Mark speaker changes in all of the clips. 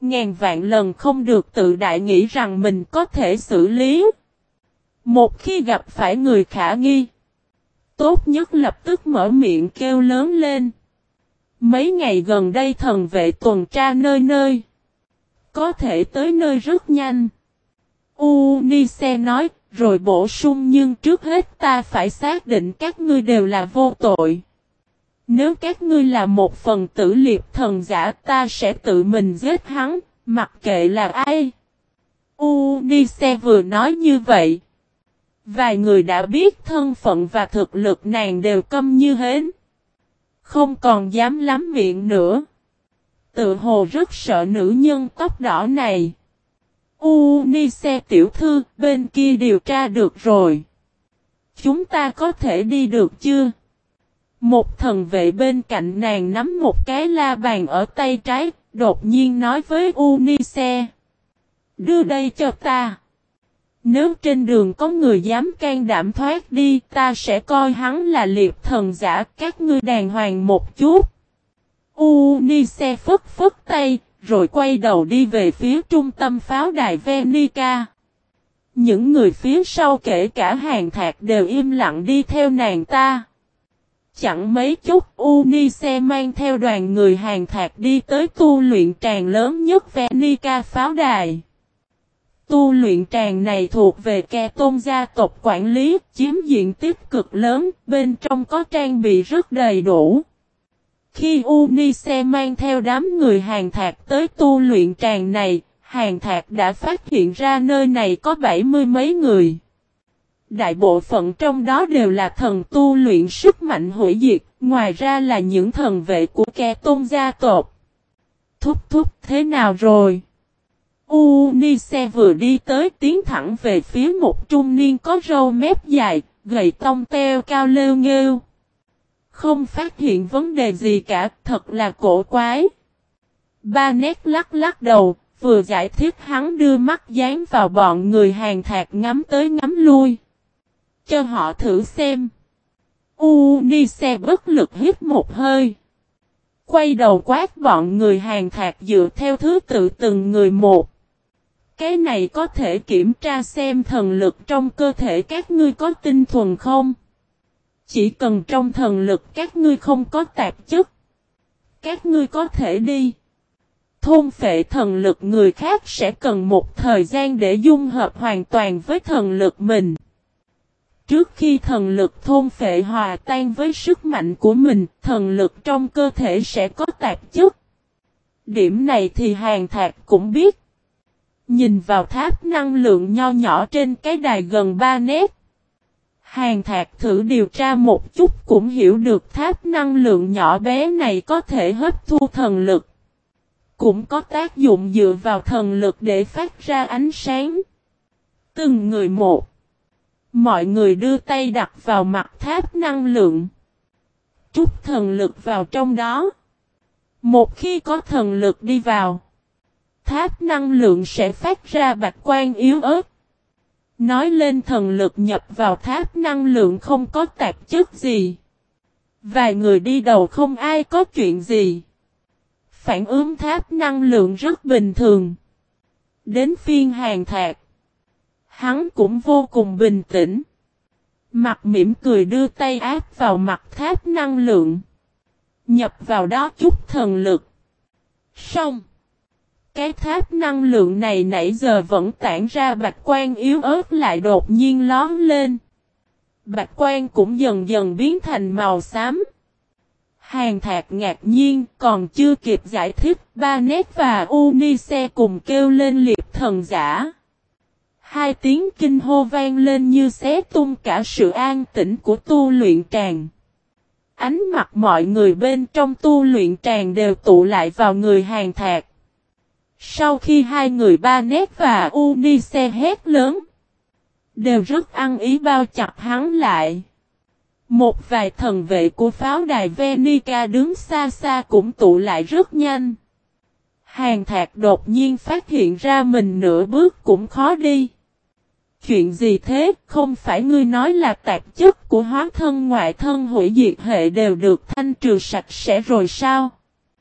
Speaker 1: ngàn vạn lần không được tự đại nghĩ rằng mình có thể xử lý. Một khi gặp phải người khả nghi, tốt nhất lập tức mở miệng kêu lớn lên. Mấy ngày gần đây thần vệ tuần tra nơi nơi, có thể tới nơi rất nhanh. Unise nói, rồi bổ sung, nhưng trước hết ta phải xác định các ngươi đều là vô tội. Nếu các ngươi là một phần tử liệp thần giả, ta sẽ tự mình giết hắn, mặc kệ là ai. Unise vừa nói như vậy, vài người đã biết thân phận và thực lực nàng đều câm như hến, không còn dám lắm miệng nữa. Tự hồ rất sợ nữ nhân tóc đỏ này. Unise tiểu thư, bên kia điều tra được rồi. Chúng ta có thể đi được chưa? Một thần vệ bên cạnh nàng nắm một cái la bàn ở tay trái, đột nhiên nói với Unise. Đưa đây cho ta. Nếu trên đường có người dám can đảm thoát đi, ta sẽ coi hắn là liệp thần giả, các ngươi đàng hoàng một chút. Unise phất phất tay, rồi quay đầu đi về phía trung tâm pháo đài Venica. Những người phía sau kể cả Hàn Thạc đều im lặng đi theo nàng ta. Chẳng mấy chốc Unise mang theo đoàn người Hàn Thạc đi tới tu luyện tràng lớn nhất Venica pháo đài. Tu luyện tràng này thuộc về Kè Tôn gia tộc quản lý, chiếm diện tích cực lớn, bên trong có trang bị rất đầy đủ. Khi Unise mang theo đám người Hàn Thạc tới tu luyện tràng này, Hàn Thạc đã phát hiện ra nơi này có 70 mấy người. Đại bộ phận trong đó đều là thần tu luyện sức mạnh hủy diệt, ngoài ra là những thần vệ của Kè Tôn gia tộc. Thúc thế nào rồi? Unise vừa đi tới tiến thẳng về phía một trung niên có râu mép dài, gầy tông teo cao lêu nghêu. Không phát hiện vấn đề gì cả, thật là cổ quái. Ba nét lắc đầu, vừa giải thích hắn đưa mắt dán vào bọn người Hàn Thạc ngắm tới ngắm lui. Cho họ thử xem. Unise bất lực hít một hơi. Quay đầu quát bọn người Hàn Thạc dựa theo thứ tự từng người một. Cái này có thể kiểm tra xem thần lực trong cơ thể các ngươi có tinh thuần không? Chỉ cần trong thần lực các ngươi không có tạp chất, các ngươi có thể đi. Thôn phệ thần lực người khác sẽ cần một thời gian để dung hợp hoàn toàn với thần lực mình. Trước khi thần lực thôn phệ hòa tan với sức mạnh của mình, thần lực trong cơ thể sẽ có tạp chất. Điểm này thì Hàn Thạc cũng biết. Nhìn vào tháp năng lượng nho nhỏ trên cái đài gần 3 nét. Hàn Thạc thử điều tra một chút cũng hiểu được tháp năng lượng nhỏ bé này có thể hấp thu thần lực. Cũng có tác dụng dựa vào thần lực để phát ra ánh sáng. Từng người một. Mọi người đưa tay đặt vào mặt tháp năng lượng. Trút thần lực vào trong đó. Một khi có thần lực đi vào, tháp năng lượng sẽ phát ra bạch quang yếu ớt. Nói lên thần lực nhập vào tháp năng lượng không có tạp chất gì. Vài người đi đầu không ai có chuyện gì. Phản ứng tháp năng lượng rất bình thường. Đến phiên Hàn Thạc, hắn cũng vô cùng bình tĩnh. Mặt mỉm cười đưa tay áp vào mặt tháp năng lượng. Nhập vào đó chút thần lực. Xong. Cái tháp năng lượng này nãy giờ vẫn tản ra bạch quang yếu ớt lại đột nhiên lóm lên. Bạch quang cũng dần dần biến thành màu xám. Hàn Thạc ngạc nhiên, còn chưa kịp giải thích, Ba Nét và Unise cùng kêu lên liệp thần giả. Hai tiếng kinh hô vang lên như xé tung cả sự an tĩnh của tu luyện tràng. Ánh mặt mọi người bên trong tu luyện tràng đều tụ lại vào người Hàn Thạc. Sau khi hai người Ba Nét và Unise hét lớn, đều rất ăn ý bao chặt hắn lại. Một vài thần vệ của pháo đài Venica đứng xa xa cũng tụ lại rất nhanh. Hàn Thạc đột nhiên phát hiện ra mình nửa bước cũng khó đi. Chuyện gì thế, không phải ngươi nói là tạp chất của hóa thân ngoại thân hủy diệt hệ đều được thanh trừ sạch sẽ rồi sao?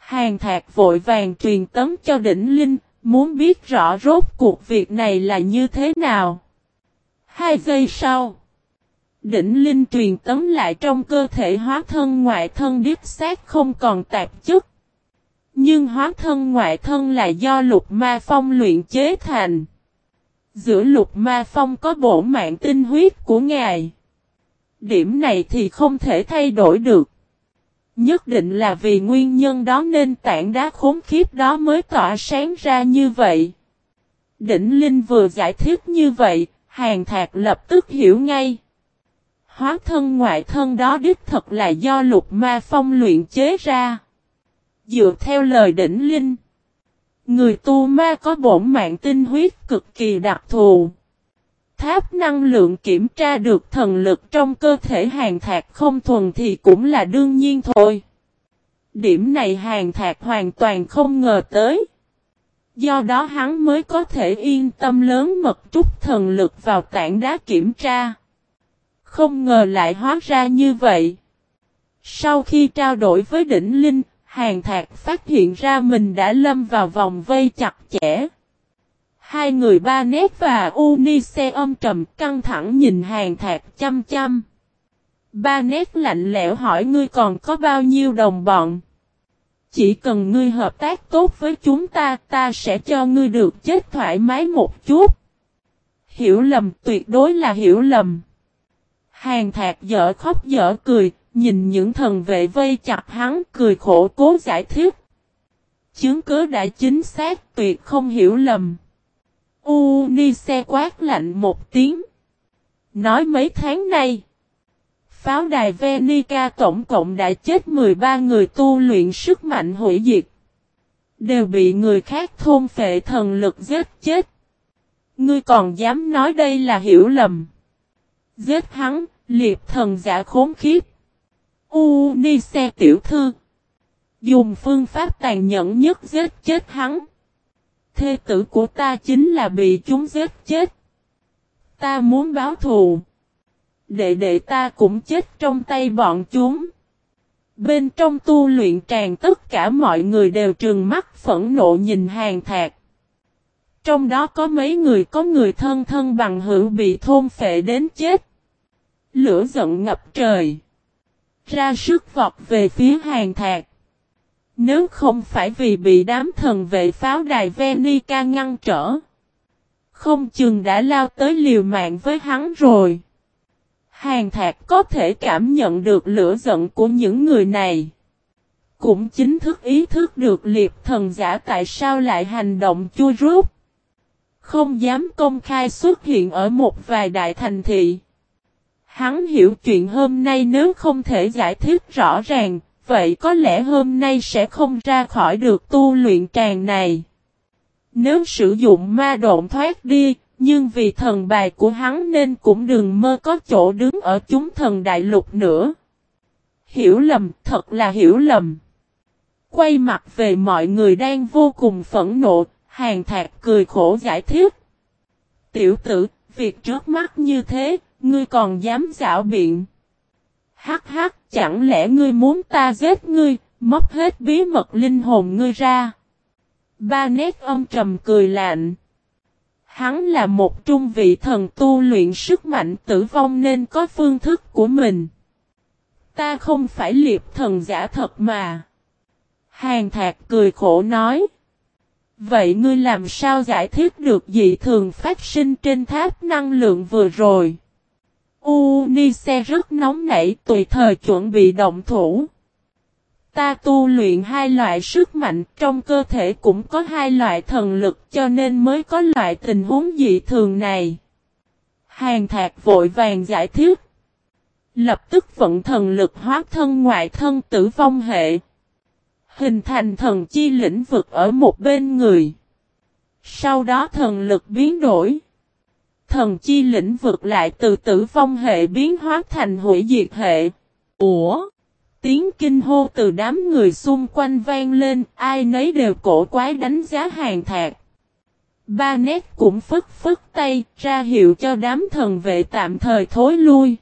Speaker 1: Hàn Thạc vội vàng truyền tống cho Đỉnh Linh, muốn biết rõ rốt cuộc việc này là như thế nào. 2 giây sau, Đỉnh Linh truyền tống lại trong cơ thể hóa thân ngoại thân đích xác không còn tạp chất. Nhưng hóa thân ngoại thân là do Lục Ma Phong luyện chế thành. Giữa Lục Ma Phong có bổ mạng tinh huyết của ngài. Điểm này thì không thể thay đổi được. Nhất định là vì nguyên nhân đó nên tảng đá khốn khiếp đó mới tỏa sáng ra như vậy. Đỉnh Linh vừa giải thích như vậy, Hàn Thạc lập tức hiểu ngay. Hóa thân ngoại thân đó đích thật là do Lục Ma Phong luyện chế ra. Dựa theo lời Đỉnh Linh, người tu ma có bổn mạng tinh huyết cực kỳ đặc thù. Tháp năng lượng kiểm tra được thần lực trong cơ thể Hàn Thạc không thuần thì cũng là đương nhiên thôi. Điểm này Hàn Thạc hoàn toàn không ngờ tới. Do đó hắn mới có thể yên tâm lớn mật trút thần lực vào tảng đá kiểm tra. Không ngờ lại hóa ra như vậy. Sau khi trao đổi với Đỉnh Linh, Hàn Thạc phát hiện ra mình đã lâm vào vòng vây chặt chẽ. Hai người Ba Nét và Unice âm trầm căng thẳng nhìn Hàn Thạc chăm chăm. Ba Nét lạnh lẽo hỏi ngươi còn có bao nhiêu đồng bọn. Chỉ cần ngươi hợp tác tốt với chúng ta, ta sẽ cho ngươi được chết thoải mái một chút. Hiểu lầm, tuyệt đối là hiểu lầm. Hàn Thạc dở khóc dở cười, nhìn những thần vệ vây chặt hắn cười khổ cố giải thích. Chứng cứ đã chính xác, tuyệt không hiểu lầm. Unice quát lạnh một tiếng. Nói mấy tháng nay, pháo đài Venica tổng cộng đã chết 13 người tu luyện sức mạnh hủy diệt. Đều bị người khác thôn phệ thần lực giết chết. Ngươi còn dám nói đây là hiểu lầm. Giết hắn, liệp thần giả khốn khiếp. Unice tiểu thư. Dùng phương pháp tàn nhẫn nhất giết chết hắn. Thê tử của ta chính là bị chúng giết chết. Ta muốn báo thù. Đệ đệ ta cũng chết trong tay bọn chúng. Bên trong tu luyện tràng tất cả mọi người đều trừng mắt phẫn nộ nhìn Hàn Thạc. Trong đó có mấy người có người thân thân bằng hữu bị thôn phệ đến chết. Lửa giận ngập trời. Ra sức vọt về phía Hàn Thạc. Nếu không phải vì bị đám thần vệ pháo đài Venica ngăn trở, không chừng đã lao tới liều mạng với hắn rồi. Hàn Thạc có thể cảm nhận được lửa giận của những người này. Cũng chính thức ý thức được liệp thần giả tại sao lại hành động chua rút. Không dám công khai xuất hiện ở một vài đại thành thị. Hắn hiểu chuyện hôm nay nếu không thể giải thích rõ ràng, vậy có lẽ hôm nay sẽ không ra khỏi được tu luyện tràng này. Nếu sử dụng ma độn thoát đi, nhưng vì thần bài của hắn nên cũng đừng mơ có chỗ đứng ở chúng thần đại lục nữa. Hiểu lầm, thật là hiểu lầm. Quay mặt về mọi người đang vô cùng phẫn nộ, Hàn Thạc cười khổ giải thích. Tiểu tử, việc trước mắt như thế, ngươi còn dám giảo biện. Hắc hắc, chẳng lẽ ngươi muốn ta giết ngươi, móc hết bí mật linh hồn ngươi ra. Ba Nét âm trầm cười lạnh. Hắn là một trung vị thần tu luyện sức mạnh tử vong nên có phương thức của mình. Ta không phải liệp thần giả thật mà. Hàn Thạc cười khổ nói. Vậy ngươi làm sao giải thích được dị thường phát sinh trên tháp năng lượng vừa rồi? Unice rất nóng nảy tùy thời chuẩn bị động thủ. Ta tu luyện hai loại sức mạnh trong cơ thể cũng có hai loại thần lực cho nên mới có loại tình huống dị thường này. Hàn Thạc vội vàng giải thích. Lập tức vận thần lực hóa thân ngoại thân tử vong hệ. Hình thành thần chi lĩnh vực ở một bên người. Sau đó thần lực biến đổi. Thần chi lĩnh vực lại từ tử vong hệ biến hóa thành hủy diệt hệ. Ủa? Tiếng kinh hô từ đám người xung quanh vang lên, ai nấy đều cổ quái đánh giá Hàn Thạc. Ba Nét cũng phất phất tay, ra hiệu cho đám thần vệ tạm thời thối lui.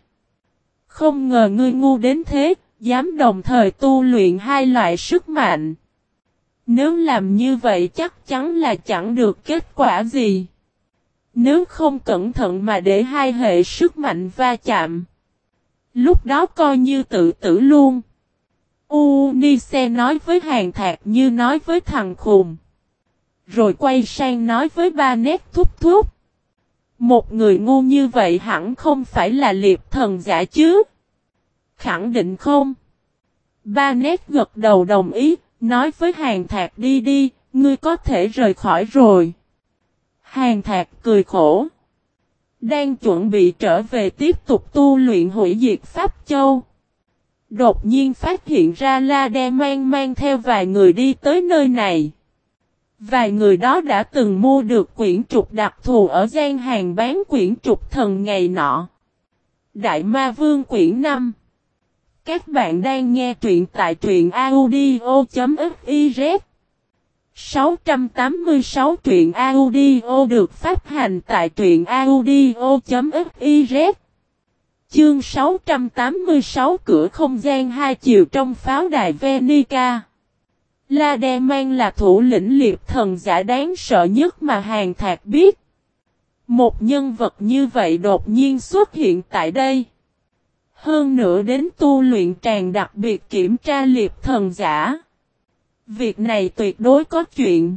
Speaker 1: Không ngờ ngươi ngu đến thế, dám đồng thời tu luyện hai loại sức mạnh. Nếu làm như vậy chắc chắn là chẳng được kết quả gì. Nếu không cẩn thận mà để hai hệ sức mạnh va chạm, lúc đó coi như tự tử luôn. Unise nói với Hàn Thạc như nói với thằng khùng. Rồi quay sang nói với Ba Nét thúc thúc. Một người ngu như vậy hẳn không phải là liệp thần giả chứ? Khẳng định không? Ba Nét gật đầu đồng ý, nói với Hàn Thạc đi đi, ngươi có thể rời khỏi rồi. Hàn Thạc cười khổ. Đang chuẩn bị trở về tiếp tục tu luyện hủy diệt Pháp Châu. Đột nhiên phát hiện ra La Đe mang theo vài người đi tới nơi này. Vài người đó đã từng mua được quyển trục đặc thù ở gian hàng bán quyển trục thần ngày nọ. Đại Ma Vương quyển 5. Các bạn đang nghe truyện tại truyện audio.fiz 686 truyện audio được phát hành tại truyện audio.fiz. Chương 686 cửa không gian hai chiều trong pháo đài Venica. La Đe Mang là thủ lĩnh liệp thần giả đáng sợ nhất mà Hàn Thạc biết. Một nhân vật như vậy đột nhiên xuất hiện tại đây. Hơn nữa đến tu luyện tràng đặc biệt kiểm tra liệp thần giả. Việc này tuyệt đối có chuyện.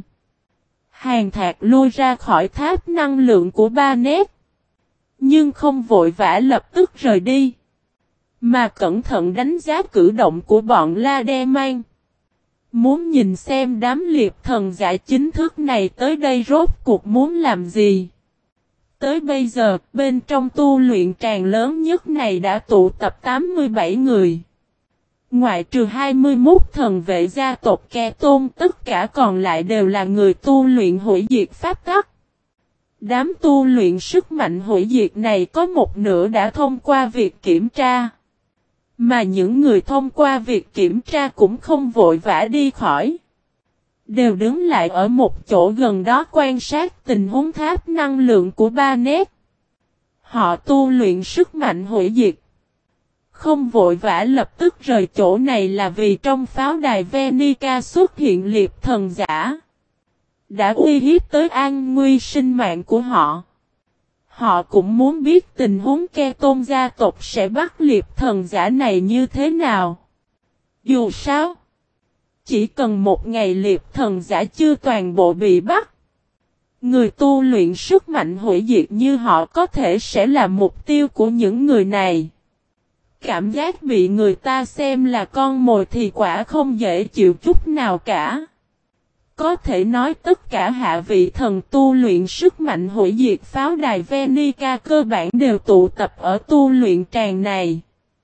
Speaker 1: Hàn Thạc lui ra khỏi tháp năng lượng của Ba Nét. Nhưng không vội vã lập tức rời đi. Mà cẩn thận đánh giá cử động của bọn La Đe Mang. Muốn nhìn xem đám liệp thần giả chính thức này tới đây rốt cuộc muốn làm gì. Tới bây giờ, bên trong tu luyện tràng lớn nhất này đã tụ tập 87 người. Ngoại trừ 21 thần vệ gia tộc Ke Tôn, tất cả còn lại đều là người tu luyện hủy diệt pháp tắc. Đám tu luyện sức mạnh hủy diệt này có một nửa đã thông qua việc kiểm tra. Mà những người thông qua việc kiểm tra cũng không vội vã đi khỏi. Đều đứng lại ở một chỗ gần đó quan sát tình huống tháp năng lượng của Ba Nét. Họ tu luyện sức mạnh hủy diệt. Không vội vã lập tức rời chỗ này là vì trong pháo đài Venica xuất hiện liệp thần giả. Đã uy hiếp tới an nguy sinh mạng của họ. Họ cũng muốn biết tình huống Ke Tôn gia tộc sẽ bắt liệp thần giả này như thế nào. Dù sao, chỉ cần một ngày liệp thần giả chưa toàn bộ bị bắt. Người tu luyện sức mạnh hủy diệt như họ có thể sẽ là mục tiêu của những người này. Cảm giác bị người ta xem là con mồi thì quả không dễ chịu chút nào cả. Có thể nói tất cả hạ vị thần tu luyện sức mạnh hủy diệt pháo đài Venica cơ bản đều tụ tập ở tu luyện tràng này.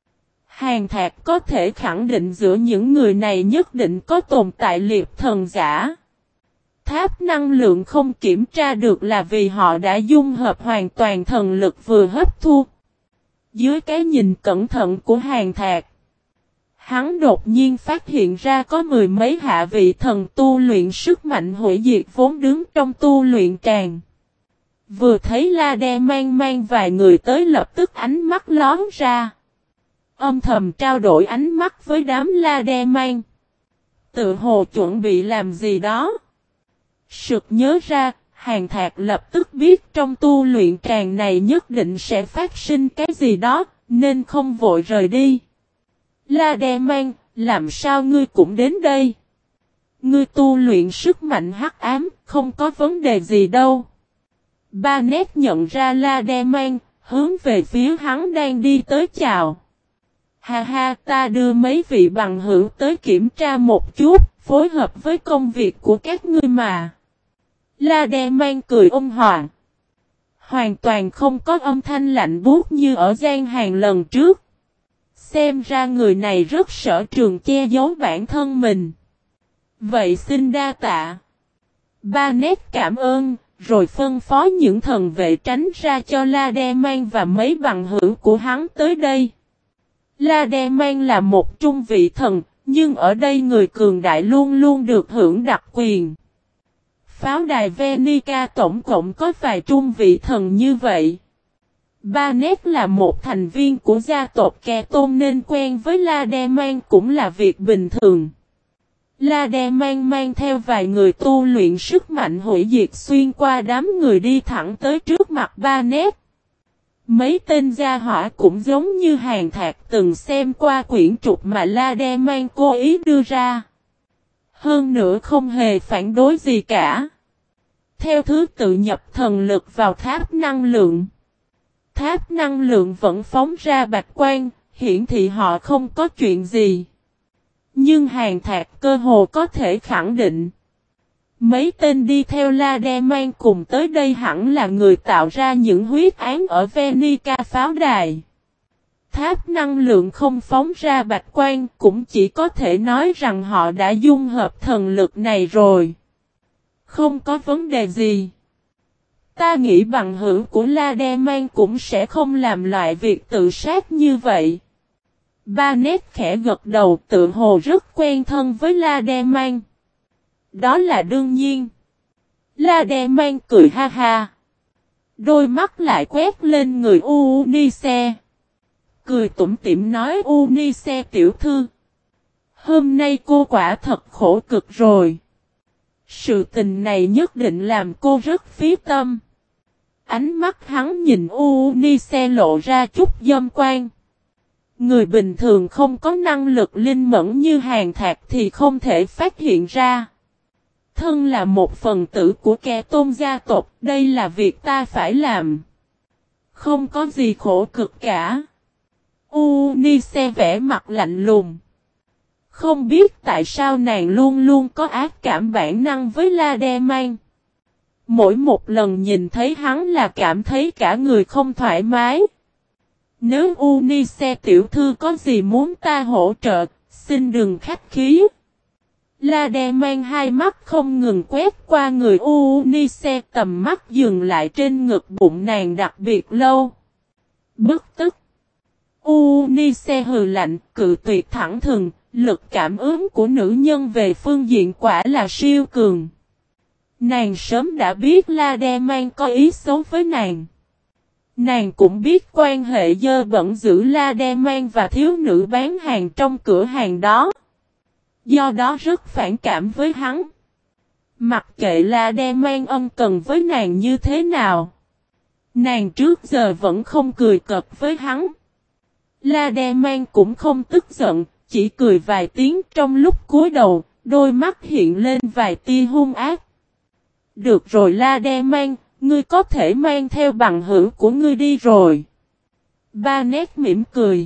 Speaker 1: Hàn Thạc có thể khẳng định giữa những người này nhất định có tồn tại liệp thần giả. Tháp năng lượng không kiểm tra được là vì họ đã dung hợp hoàn toàn thần lực vừa hấp thu. Dưới cái nhìn cẩn thận của Hàn Thạc, hắn đột nhiên phát hiện ra có mười mấy hạ vị thần tu luyện sức mạnh hủy diệt vốn đứng trong tu luyện tràng. Vừa thấy La Đe mang vài người tới lập tức ánh mắt lón ra. Âm thầm trao đổi ánh mắt với đám La Đe mang. Tự hồ chuẩn bị làm gì đó. Sực nhớ ra, Hàn Thạc lập tức biết trong tu luyện tràng này nhất định sẽ phát sinh cái gì đó, nên không vội rời đi. La Đe Mang, làm sao ngươi cũng đến đây? Ngươi tu luyện sức mạnh hắc ám, không có vấn đề gì đâu. Ba Nét nhận ra La Đe Mang, hướng về phía hắn đang đi tới chào. Ha ha, ta đưa mấy vị bằng hữu tới kiểm tra một chút, phối hợp với công việc của các ngươi mà. La Đe Mang cười ôn hòa. Hoàn toàn không có âm thanh lạnh buốt như ở gian hàng lần trước. Xem ra người này rất sở trường che giấu bản thân mình. Vậy xin đa tạ. Ba Nét cảm ơn, rồi phân phó những thần vệ tránh ra cho La Đe Mang và mấy bằng hữu của hắn tới đây. La Đe Mang là một trung vị thần, nhưng ở đây người cường đại luôn luôn được hưởng đặc quyền. Pháo đài Venica tổng cộng có vài trung vị thần như vậy. Ba Nét là một thành viên của gia tộc Ke Tôn nên quen với La Đe Mang cũng là việc bình thường. La Đe mang theo vài người tu luyện sức mạnh hủy diệt xuyên qua đám người đi thẳng tới trước mặt Ba Nét. Mấy tên gia hỏa cũng giống như Hàn Thạc từng xem qua quyển trục mà La Đe cố ý đưa ra. Hơn nữa không hề phản đối gì cả. Theo thứ tự nhập thần lực vào tháp năng lượng. Tháp năng lượng vẫn phóng ra bạch quang, hiển thị họ không có chuyện gì. Nhưng Hàn Thạc cơ hồ có thể khẳng định. Mấy tên đi theo La Đe cùng tới đây hẳn là người tạo ra những huyết án ở Venica pháo đài. Tháp năng lượng không phóng ra bạch quang cũng chỉ có thể nói rằng họ đã dung hợp thần lực này rồi. Không có vấn đề gì. Ta nghĩ bằng hữu của La Đe cũng sẽ không làm loại việc tự sát như vậy. Ba Nét khẽ gật đầu tự hồ rất quen thân với La Đe Đó là đương nhiên. La Đe cười ha ha. Đôi mắt lại quét lên người Unice. Cười tủm tỉm nói Unice tiểu thư. Hôm nay cô quả thật khổ cực rồi. Sự tình này nhất định làm cô rất phí tâm. Ánh mắt hắn nhìn Unice lộ ra chút dâm quan. Người bình thường không có năng lực linh mẫn như Hàn Thạc thì không thể phát hiện ra. Thân là một phần tử của kẻ tôn gia tộc, đây là việc ta phải làm. Không có gì khổ cực cả. Unice vẽ mặt lạnh lùng. Không biết tại sao nàng luôn luôn có ác cảm bản năng với La Đe Mỗi một lần nhìn thấy hắn là cảm thấy cả người không thoải mái. Nếu Unice tiểu thư có gì muốn ta hỗ trợ, xin đừng khách khí. La Đe hai mắt không ngừng quét qua người Unice, tầm mắt dừng lại trên ngực bụng nàng đặc biệt lâu. Bức tức. Unice hừ lạnh, cự tuyệt thẳng thừng, lực cảm ứng của nữ nhân về phương diện quả là siêu cường. Nàng sớm đã biết La Đe có ý xấu với nàng. Nàng cũng biết quan hệ dơ bẩn giữa La Đe và thiếu nữ bán hàng trong cửa hàng đó. Do đó rất phản cảm với hắn. Mặc kệ La Đe ân cần với nàng như thế nào. Nàng trước giờ vẫn không cười cợt với hắn. La Đe cũng không tức giận, chỉ cười vài tiếng trong lúc cúi đầu, đôi mắt hiện lên vài tia hung ác. Được rồi La Đe ngươi có thể mang theo bằng hữu của ngươi đi rồi. Ba Nét mỉm cười.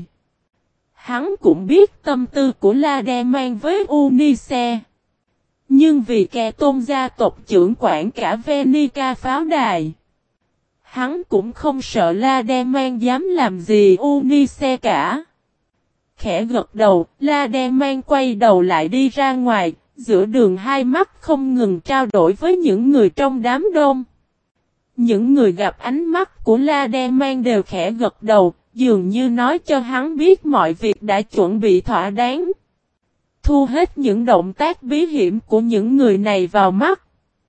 Speaker 1: Hắn cũng biết tâm tư của La Đe với Unice. Nhưng vì kẻ tôn gia tộc trưởng quản cả Venica pháo đài. Hắn cũng không sợ La Đe dám làm gì Unice cả. Khẽ gật đầu, La Đe quay đầu lại đi ra ngoài, giữa đường hai mắt không ngừng trao đổi với những người trong đám đông. Những người gặp ánh mắt của La Đe đều khẽ gật đầu, dường như nói cho hắn biết mọi việc đã chuẩn bị thỏa đáng. Thu hết những động tác bí hiểm của những người này vào mắt.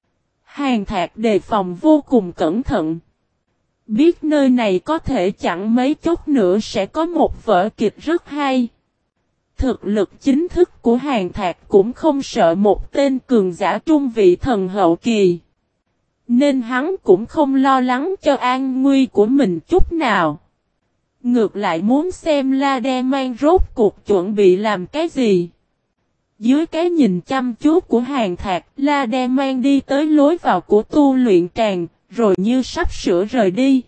Speaker 1: Hàn Thạc đề phòng vô cùng cẩn thận. Biết nơi này có thể chẳng mấy chốc nữa sẽ có một vở kịch rất hay. Thực lực chính thức của Hàn Thạc cũng không sợ một tên cường giả trung vị thần hậu kỳ. Nên hắn cũng không lo lắng cho an nguy của mình chút nào. Ngược lại muốn xem La Đe rốt cuộc chuẩn bị làm cái gì. Dưới cái nhìn chăm chú của Hàn Thạc, La Đe đi tới lối vào của tu luyện tràng, rồi như sắp sửa rời đi.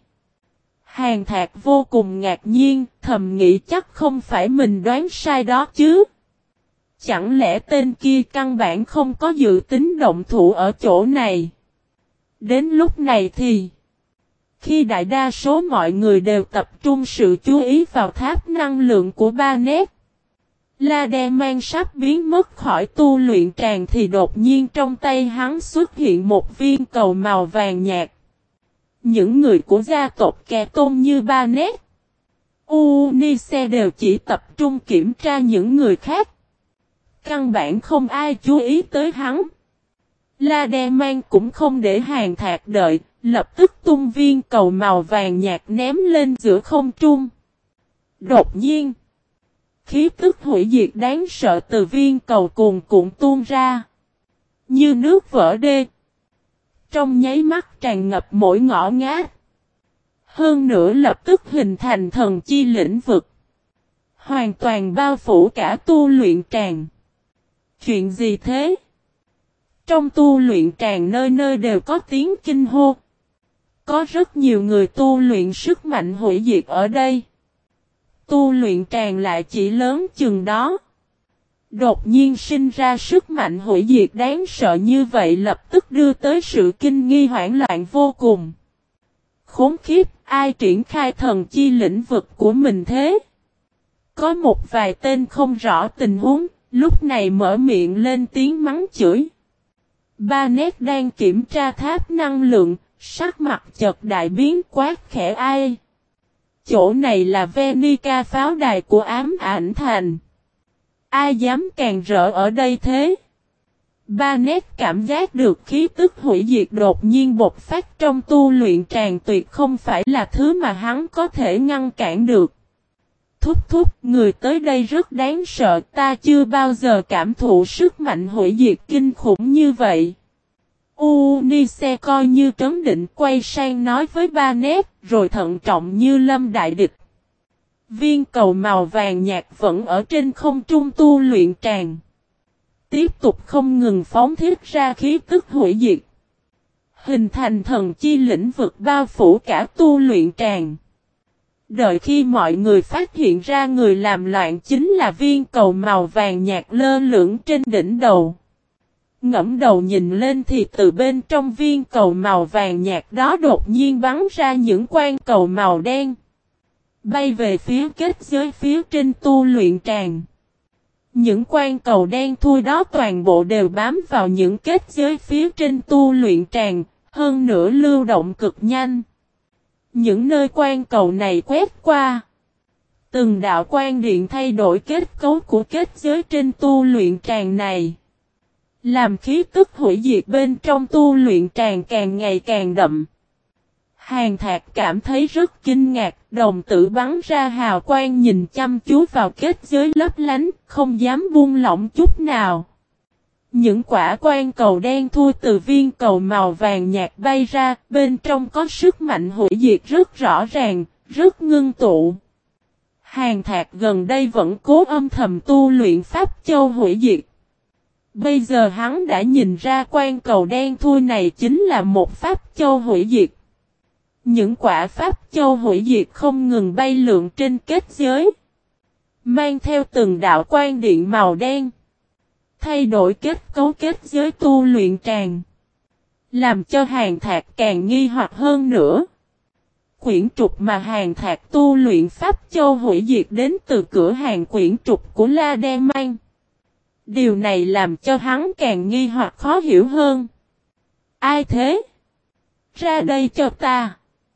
Speaker 1: Hàn Thạc vô cùng ngạc nhiên, thầm nghĩ chắc không phải mình đoán sai đó chứ. Chẳng lẽ tên kia căn bản không có dự tính động thủ ở chỗ này. Đến lúc này thì, khi đại đa số mọi người đều tập trung sự chú ý vào tháp năng lượng của Ba Nét, La Đe sắp biến mất khỏi tu luyện tràng thì đột nhiên trong tay hắn xuất hiện một viên cầu màu vàng nhạt. Những người của gia tộc Kè Tôn như Ba Nét, Unice đều chỉ tập trung kiểm tra những người khác. Căn bản không ai chú ý tới hắn. La Đe cũng không để Hàn Thạc đợi, lập tức tung viên cầu màu vàng nhạt ném lên giữa không trung. Đột nhiên, Khí tức hủy diệt đáng sợ từ viên cầu cuồn cuộn tuôn ra. Như nước vỡ đê. Trong nháy mắt tràn ngập mỗi ngõ ngách. Hơn nữa lập tức hình thành thần chi lĩnh vực. Hoàn toàn bao phủ cả tu luyện tràng. Chuyện gì thế? Trong tu luyện tràng nơi nơi đều có tiếng kinh hô. Có rất nhiều người tu luyện sức mạnh hủy diệt ở đây. Tu luyện tràng lại chỉ lớn chừng đó. Đột nhiên sinh ra sức mạnh hủy diệt đáng sợ như vậy lập tức đưa tới sự kinh nghi hoảng loạn vô cùng. Khốn khiếp, ai triển khai thần chi lĩnh vực của mình thế? Có một vài tên không rõ tình huống, lúc này mở miệng lên tiếng mắng chửi. Ba Nét đang kiểm tra tháp năng lượng, sắc mặt chợt đại biến quát khẽ ai. Chỗ này là Venica pháo đài của ám ảnh thành. Ai dám càng rỡ ở đây thế? Ba Nét cảm giác được khí tức hủy diệt đột nhiên bộc phát trong tu luyện tràng tuyệt không phải là thứ mà hắn có thể ngăn cản được. Thúc thúc, người tới đây rất đáng sợ, ta chưa bao giờ cảm thụ sức mạnh hủy diệt kinh khủng như vậy. Unise coi như trấn định quay sang nói với Ba Nét, rồi thận trọng như lâm đại địch. Viên cầu màu vàng nhạt vẫn ở trên không trung tu luyện tràng. Tiếp tục không ngừng phóng thiết ra khí tức hủy diệt. Hình thành thần chi lĩnh vực bao phủ cả tu luyện tràng. Đợi khi mọi người phát hiện ra người làm loạn chính là viên cầu màu vàng nhạt lơ lửng trên đỉnh đầu. Ngẫm đầu nhìn lên thì từ bên trong viên cầu màu vàng nhạt đó đột nhiên bắn ra những quang cầu màu đen. Bay về phía kết giới phía trên tu luyện tràng. Những quang cầu đen thui đó toàn bộ đều bám vào những kết giới phía trên tu luyện tràng, hơn nữa lưu động cực nhanh. Những nơi quang cầu này quét qua. Từng đạo quang điện thay đổi kết cấu của kết giới trên tu luyện tràng này. Làm khí tức hủy diệt bên trong tu luyện tràng càng ngày càng đậm. Hàn Thạc cảm thấy rất kinh ngạc, đồng tử bắn ra hào quang nhìn chăm chú vào kết giới lấp lánh, không dám buông lỏng chút nào. Những quả quang cầu đen thui từ viên cầu màu vàng nhạt bay ra, bên trong có sức mạnh hủy diệt rất rõ ràng, rất ngưng tụ. Hàn Thạc gần đây vẫn cố âm thầm tu luyện pháp châu hủy diệt. Bây giờ hắn đã nhìn ra quang cầu đen thui này chính là một pháp châu hủy diệt. Những quả pháp châu hủy diệt không ngừng bay lượn trên kết giới. Mang theo từng đạo quang điện màu đen. Thay đổi kết cấu kết giới tu luyện tràng. Làm cho Hàn Thạc càng nghi hoặc hơn nữa. Quyển trục mà Hàn Thạc tu luyện pháp châu hủy diệt đến từ cửa hàng quyển trục của La Đe Mang. Điều này làm cho hắn càng nghi hoặc khó hiểu hơn. Ai thế? Ra đây cho ta.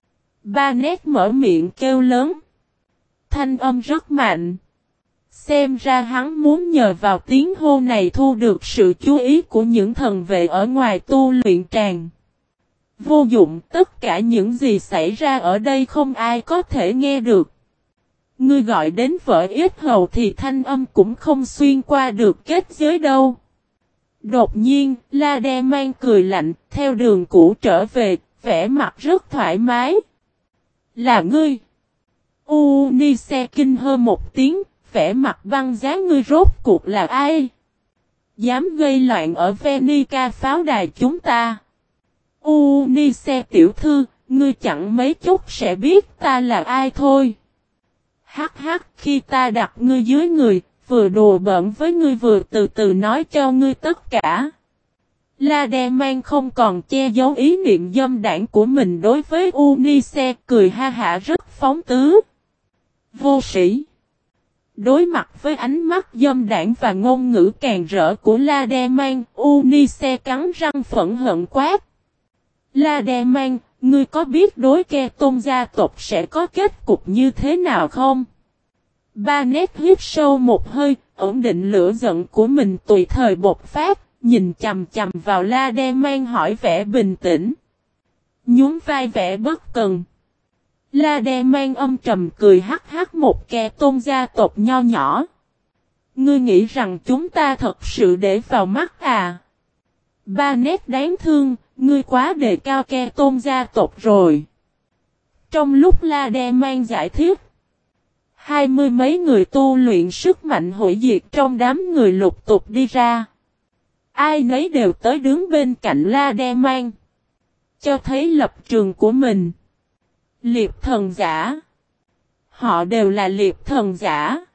Speaker 1: Ba Nét mở miệng kêu lớn. Thanh âm rất mạnh. Xem ra hắn muốn nhờ vào tiếng hô này thu được sự chú ý của những thần vệ ở ngoài tu luyện tràng. Vô dụng, tất cả những gì xảy ra ở đây không ai có thể nghe được. Ngươi gọi đến vợ ít hầu thì thanh âm cũng không xuyên qua được kết giới đâu. Đột nhiên, La Đe Mang cười lạnh, theo đường cũ trở về, vẻ mặt rất thoải mái. Là ngươi. Unise kinh hơ một tiếng, vẻ mặt băng giá ngươi rốt cuộc là ai? Dám gây loạn ở Venica pháo đài chúng ta. Unise tiểu thư, ngươi chẳng mấy chút sẽ biết ta là ai thôi. Hắc hắc, khi ta đặt ngươi dưới người, vừa đùa bỡn với ngươi vừa từ từ nói cho ngươi tất cả. La Đe Mang không còn che giấu ý niệm dâm đảng của mình đối với Unise, cười ha hả rất phóng tứ. Vô sĩ. Đối mặt với ánh mắt dâm đảng và ngôn ngữ càng rỡ của La Đe Mang, Unise cắn răng phẫn hận quát. La Đe Mang, ngươi có biết đối Ke Tôn gia tộc sẽ có kết cục như thế nào không? Ba Nét hít sâu một hơi, ổn định lửa giận của mình tùy thời bộc phát, nhìn chằm chằm vào La Đe Mang hỏi vẻ bình tĩnh. Nhún vai vẻ bất cần. La Đe Mang âm trầm cười hắc hắc một Ke Tôn gia tộc nho nhỏ. Ngươi nghĩ rằng chúng ta thật sự để vào mắt à? Ba nét đáng thương, ngươi quá đề cao ke tôn gia tộc rồi. Trong lúc La Đe mang giải thích, 20 mấy người tu luyện sức mạnh hủy diệt trong đám người lục tục đi ra. Ai nấy đều tới đứng bên cạnh La Đe mang, cho thấy lập trường của mình. Liệp thần giả. Họ đều là liệp thần giả.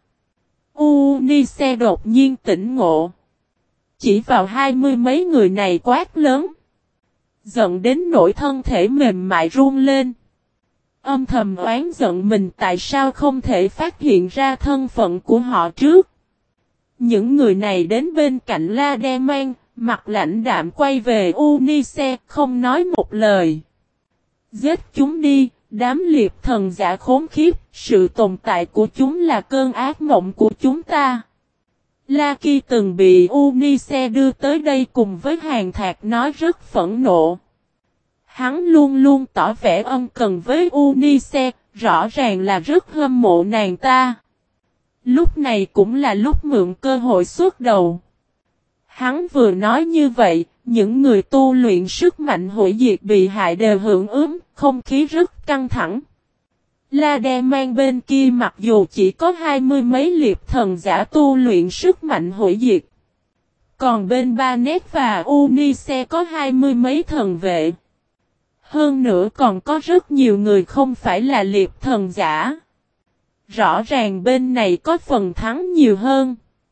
Speaker 1: Unice đột nhiên tỉnh ngộ. Chỉ vào 20 mấy người này quát lớn. Giận đến nỗi thân thể mềm mại run lên. Âm thầm oán giận mình tại sao không thể phát hiện ra thân phận của họ trước. Những người này đến bên cạnh La Đe mang, mặt lãnh đạm quay về Unice, không nói một lời. Giết chúng đi, đám liệp thần giả khốn khiếp, sự tồn tại của chúng là cơn ác mộng của chúng ta. Laki từng bị Unice đưa tới đây cùng với Hàn Thạc nói rất phẫn nộ. Hắn luôn luôn tỏ vẻ ân cần với Unice, rõ ràng là rất hâm mộ nàng ta. Lúc này cũng là lúc mượn cơ hội xuất đầu. Hắn vừa nói như vậy, những người tu luyện sức mạnh hủy diệt bị hại đều hưởng ứng, không khí rất căng thẳng. La Đe mang bên kia mặc dù chỉ có 20 mấy liệp thần giả tu luyện sức mạnh hủy diệt. Còn bên Ba Nét và Unice có 20 mấy thần vệ. Hơn nữa còn có rất nhiều người không phải là liệp thần giả. Rõ ràng bên này có phần thắng nhiều hơn.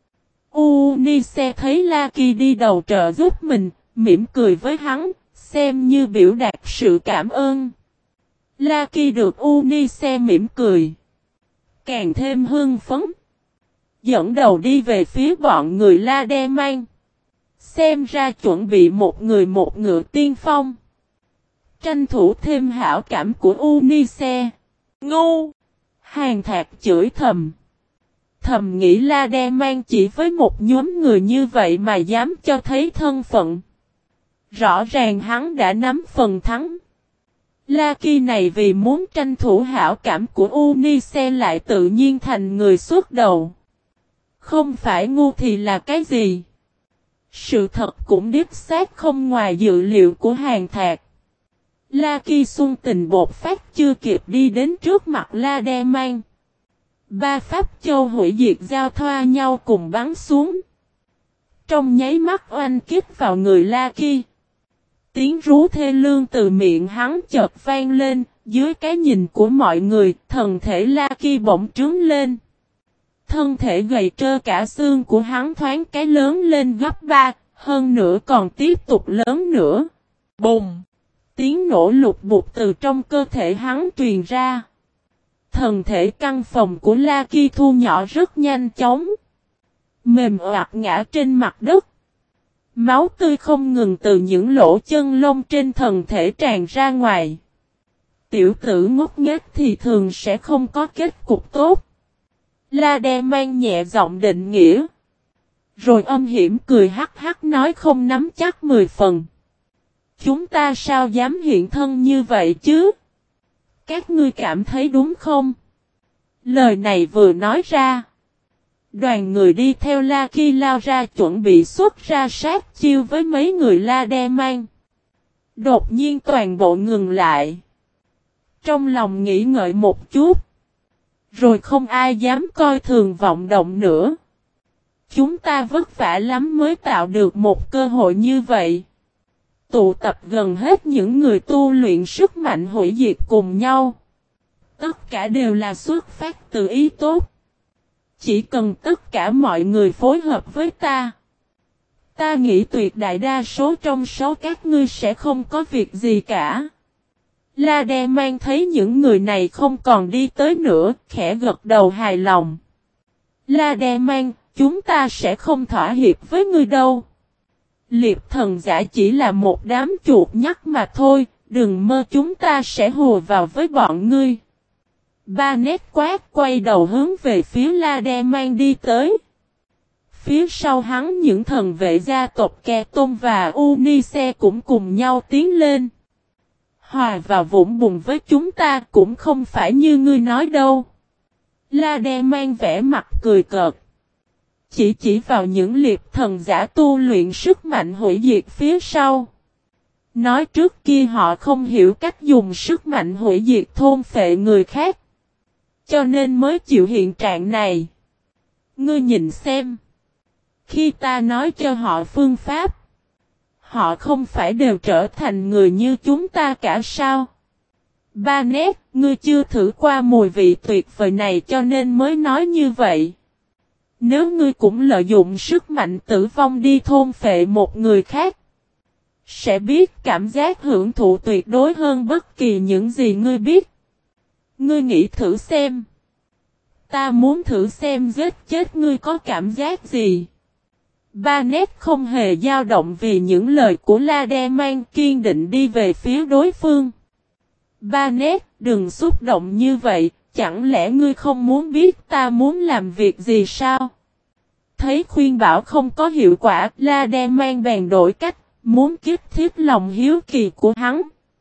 Speaker 1: Unice thấy Laki đi đầu trợ giúp mình, mỉm cười với hắn, xem như biểu đạt sự cảm ơn. Laki được Unice mỉm cười, càng thêm hưng phấn, dẫn đầu đi về phía bọn người La Đe mang. Xem ra chuẩn bị một người một ngựa tiên phong. Tranh thủ thêm hảo cảm của Unice. Ngu! Hàn Thạc chửi thầm. Thầm nghĩ La Đe mang chỉ với một nhóm người như vậy mà dám cho thấy thân phận. Rõ ràng hắn đã nắm phần thắng. Laki này vì muốn tranh thủ hảo cảm của Unice lại tự nhiên thành người xuất đầu. Không phải ngu thì là cái gì? Sự thật cũng đích xác không ngoài dự liệu của Hàn Thạc. Laki xuân tình bột phát chưa kịp đi đến trước mặt La Đe mang. Ba pháp châu hủy diệt giao thoa nhau cùng bắn xuống. Trong nháy mắt oanh kích vào người Laki. Tiếng rú thê lương từ miệng hắn chợt vang lên, dưới cái nhìn của mọi người, thần thể Laki bỗng trướng lên. Thân thể gầy trơ cả xương của hắn thoáng cái lớn lên gấp 3, hơn nữa còn tiếp tục lớn nữa. Bùng! Tiếng nổ lục bục từ trong cơ thể hắn truyền ra. Thần thể căn phòng của Laki thu nhỏ rất nhanh chóng. Mềm oặt ngã trên mặt đất. Máu tươi không ngừng từ những lỗ chân lông trên thần thể tràn ra ngoài. Tiểu tử ngốc nghếch thì thường sẽ không có kết cục tốt. La Đe mang nhẹ giọng định nghĩa. Rồi âm hiểm cười hắc hắc nói không nắm chắc 10 phần. Chúng ta sao dám hiện thân như vậy chứ? Các ngươi cảm thấy đúng không? Lời này vừa nói ra. Đoàn người đi theo Laki lao ra chuẩn bị xuất ra sát chiêu với mấy người La Đe mang. Đột nhiên toàn bộ ngừng lại. Trong lòng nghĩ ngợi một chút. Rồi không ai dám coi thường vọng động nữa. Chúng ta vất vả lắm mới tạo được một cơ hội như vậy. Tụ tập gần hết những người tu luyện sức mạnh hủy diệt cùng nhau. Tất cả đều là xuất phát từ ý tốt. Chỉ cần tất cả mọi người phối hợp với ta. Ta nghĩ tuyệt đại đa số trong số các ngươi sẽ không có việc gì cả. La Đe mang thấy những người này không còn đi tới nữa, khẽ gật đầu hài lòng. La Đe mang, chúng ta sẽ không thỏa hiệp với ngươi đâu. Liệp thần giả chỉ là một đám chuột nhắt mà thôi, đừng mơ chúng ta sẽ hùa vào với bọn ngươi. Ba nét quát quay đầu hướng về phía La Đe mang đi tới. Phía sau hắn những thần vệ gia tộc Ke Tôn và Unice cũng cùng nhau tiến lên. Hòa vào vũng bùn với chúng ta cũng không phải như ngươi nói đâu. La Đe mang vẻ mặt cười cợt. Chỉ vào những liệp thần giả tu luyện sức mạnh hủy diệt phía sau. Nói trước kia họ không hiểu cách dùng sức mạnh hủy diệt thôn phệ người khác. Cho nên mới chịu hiện trạng này. Ngươi nhìn xem. Khi ta nói cho họ phương pháp. Họ không phải đều trở thành người như chúng ta cả sao? Barnet, ngươi chưa thử qua mùi vị tuyệt vời này cho nên mới nói như vậy. Nếu ngươi cũng lợi dụng sức mạnh tử vong đi thôn phệ một người khác. Sẽ biết cảm giác hưởng thụ tuyệt đối hơn bất kỳ những gì ngươi biết. Ngươi nghĩ thử xem. Ta muốn thử xem giết chết ngươi có cảm giác gì. Barnet không hề dao động vì những lời của Lademan kiên định đi về phía đối phương. Barnet, đừng xúc động như vậy, chẳng lẽ ngươi không muốn biết ta muốn làm việc gì sao? Thấy khuyên bảo không có hiệu quả, Lademan bèn đổi cách, muốn kích thiết lòng hiếu kỳ của hắn.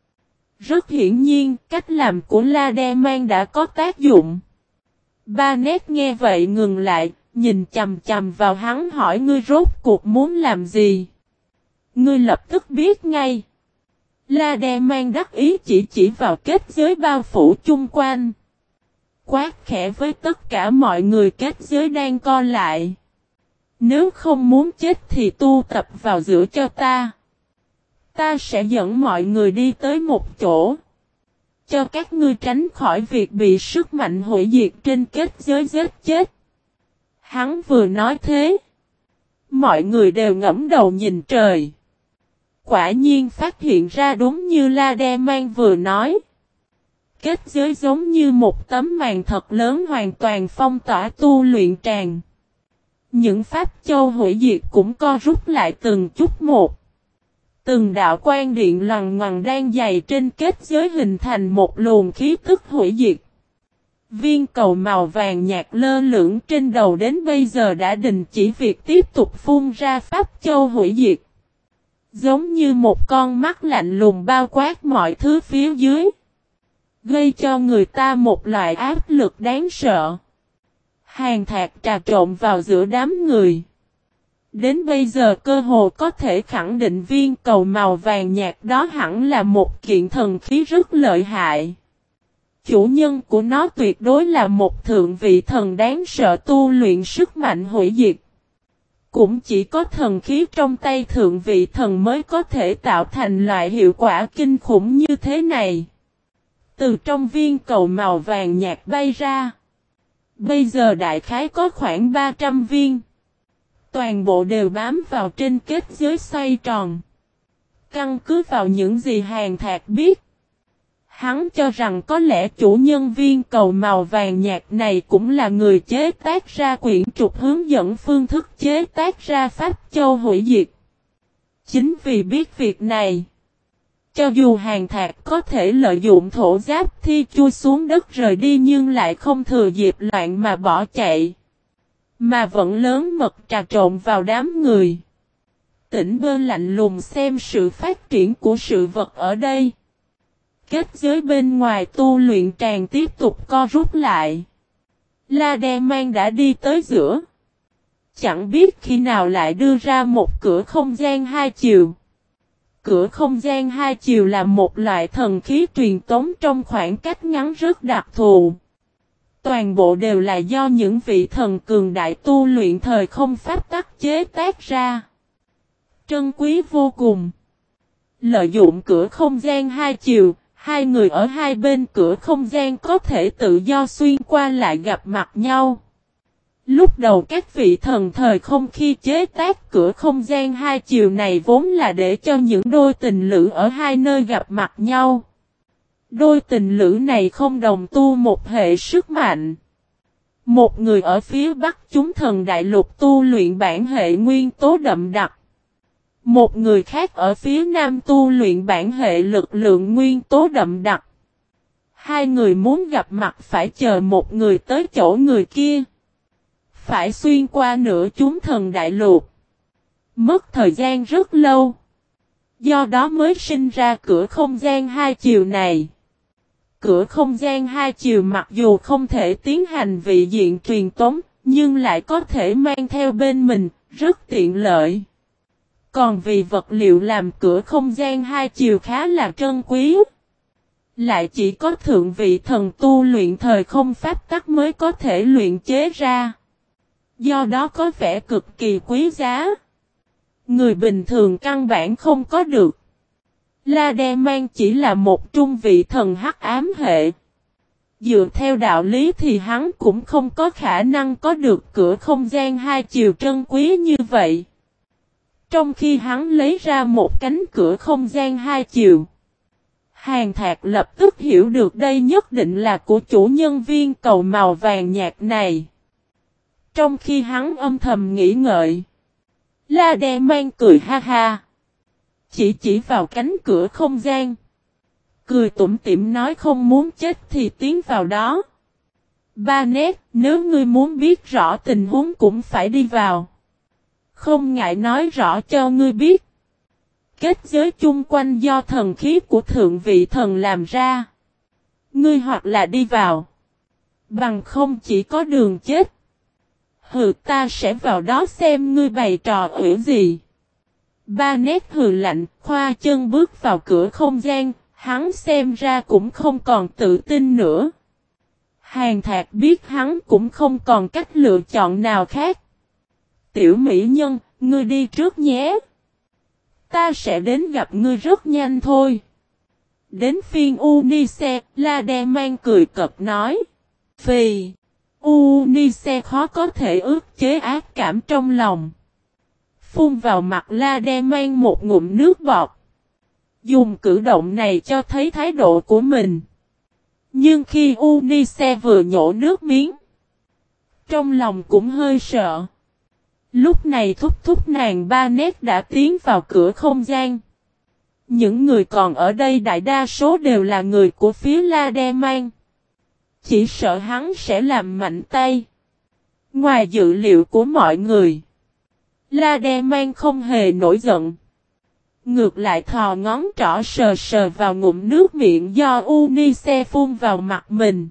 Speaker 1: Rất hiển nhiên, cách làm của Lademan đã có tác dụng. Barnet nghe vậy ngừng lại, nhìn chằm chằm vào hắn hỏi ngươi rốt cuộc muốn làm gì? Ngươi lập tức biết ngay. Lademan đắc ý chỉ vào kết giới bao phủ chung quanh. Quát khẽ với tất cả mọi người kết giới đang co lại. Nếu không muốn chết thì tu tập vào giữa cho ta. Ta sẽ dẫn mọi người đi tới một chỗ. Cho các ngươi tránh khỏi việc bị sức mạnh hủy diệt trên kết giới giết chết. Hắn vừa nói thế. Mọi người đều ngẫm đầu nhìn trời. Quả nhiên phát hiện ra đúng như Lademan vừa nói. Kết giới giống như một tấm màn thật lớn hoàn toàn phong tỏa tu luyện tràng. Những pháp châu hủy diệt cũng co rút lại từng chút một. Từng đạo quan điện lằn ngoằn đang dày trên kết giới hình thành một luồng khí tức hủy diệt. Viên cầu màu vàng nhạt lơ lửng trên đầu đến bây giờ đã đình chỉ việc tiếp tục phun ra pháp châu hủy diệt. Giống như một con mắt lạnh lùng bao quát mọi thứ phía dưới. Gây cho người ta một loại áp lực đáng sợ. Hàn Thạc trà trộn vào giữa đám người. Đến bây giờ cơ hồ có thể khẳng định viên cầu màu vàng nhạt đó hẳn là một kiện thần khí rất lợi hại. Chủ nhân của nó tuyệt đối là một thượng vị thần đáng sợ tu luyện sức mạnh hủy diệt. Cũng chỉ có thần khí trong tay thượng vị thần mới có thể tạo thành loại hiệu quả kinh khủng như thế này. Từ trong viên cầu màu vàng nhạt bay ra. Bây giờ đại khái có khoảng 300 viên. Toàn bộ đều bám vào trên kết giới xoay tròn. Căn cứ vào những gì Hàn Thạc biết. Hắn cho rằng có lẽ chủ nhân viên cầu màu vàng nhạt này cũng là người chế tác ra quyển trục hướng dẫn phương thức chế tác ra pháp châu hủy diệt. Chính vì biết việc này, cho dù Hàn Thạc có thể lợi dụng thổ giáp thi chui xuống đất rời đi nhưng lại không thừa dịp loạn mà bỏ chạy. Mà vẫn lớn mật trà trộn vào đám người. Tỉnh bơ lạnh lùng xem sự phát triển của sự vật ở đây. Kết giới bên ngoài tu luyện tràng tiếp tục co rút lại. Lademan đã đi tới giữa. Chẳng biết khi nào lại đưa ra một cửa không gian hai chiều. Cửa không gian hai chiều là một loại thần khí truyền tống trong khoảng cách ngắn rất đặc thù. Toàn bộ đều là do những vị thần cường đại tu luyện thời không pháp tắc chế tác ra. Trân quý vô cùng. Lợi dụng cửa không gian hai chiều, hai người ở hai bên cửa không gian có thể tự do xuyên qua lại gặp mặt nhau. Lúc đầu các vị thần thời không khi chế tác cửa không gian hai chiều này vốn là để cho những đôi tình lữ ở hai nơi gặp mặt nhau. Đôi tình lữ này không đồng tu một hệ sức mạnh. Một người ở phía bắc chúng thần đại lục tu luyện bản hệ nguyên tố đậm đặc. Một người khác ở phía nam tu luyện bản hệ lực lượng nguyên tố đậm đặc. Hai người muốn gặp mặt phải chờ một người tới chỗ người kia. Phải xuyên qua nửa chúng thần đại lục. Mất thời gian rất lâu. Do đó mới sinh ra cửa không gian hai chiều này. Cửa không gian hai chiều mặc dù không thể tiến hành vị diện truyền tống, nhưng lại có thể mang theo bên mình, rất tiện lợi. Còn vì vật liệu làm cửa không gian hai chiều khá là trân quý, lại chỉ có thượng vị thần tu luyện thời không pháp tắc mới có thể luyện chế ra. Do đó có vẻ cực kỳ quý giá. Người bình thường căn bản không có được. La Đe Mang chỉ là một trung vị thần hắc ám hệ. Dựa theo đạo lý thì hắn cũng không có khả năng có được cửa không gian hai chiều trân quý như vậy. Trong khi hắn lấy ra một cánh cửa không gian hai chiều, Hàn Thạc lập tức hiểu được đây nhất định là của chủ nhân viên cầu màu vàng nhạt này. Trong khi hắn âm thầm nghĩ ngợi, La Đe Mang cười ha ha. Chỉ vào cánh cửa không gian. Cười tủm tỉm nói không muốn chết thì tiến vào đó. Ba nét, nếu ngươi muốn biết rõ tình huống cũng phải đi vào. Không ngại nói rõ cho ngươi biết. Kết giới chung quanh do thần khí của thượng vị thần làm ra. Ngươi hoặc là đi vào. Bằng không chỉ có đường chết. Hừ, ta sẽ vào đó xem ngươi bày trò ủy gì. Ba nét hừ lạnh, khoa chân bước vào cửa không gian, hắn xem ra cũng không còn tự tin nữa. Hàn Thạc biết hắn cũng không còn cách lựa chọn nào khác. Tiểu mỹ nhân, ngươi đi trước nhé. Ta sẽ đến gặp ngươi rất nhanh thôi. Đến phiên Unice, La Đe Mang cười cợt nói. Phì. Unice khó có thể ức chế ác cảm trong lòng. Phun vào mặt La Đe Mang một ngụm nước bọt. Dùng cử động này cho thấy thái độ của mình. Nhưng khi Unice vừa nhổ nước miếng, trong lòng cũng hơi sợ. Lúc này thúc nàng ba nét đã tiến vào cửa không gian. Những người còn ở đây đại đa số đều là người của phía La Đe Mang. Chỉ sợ hắn sẽ làm mạnh tay. Ngoài dự liệu của mọi người, La Đe Mang không hề nổi giận. Ngược lại thò ngón trỏ sờ sờ vào ngụm nước miệng do Unice phun vào mặt mình.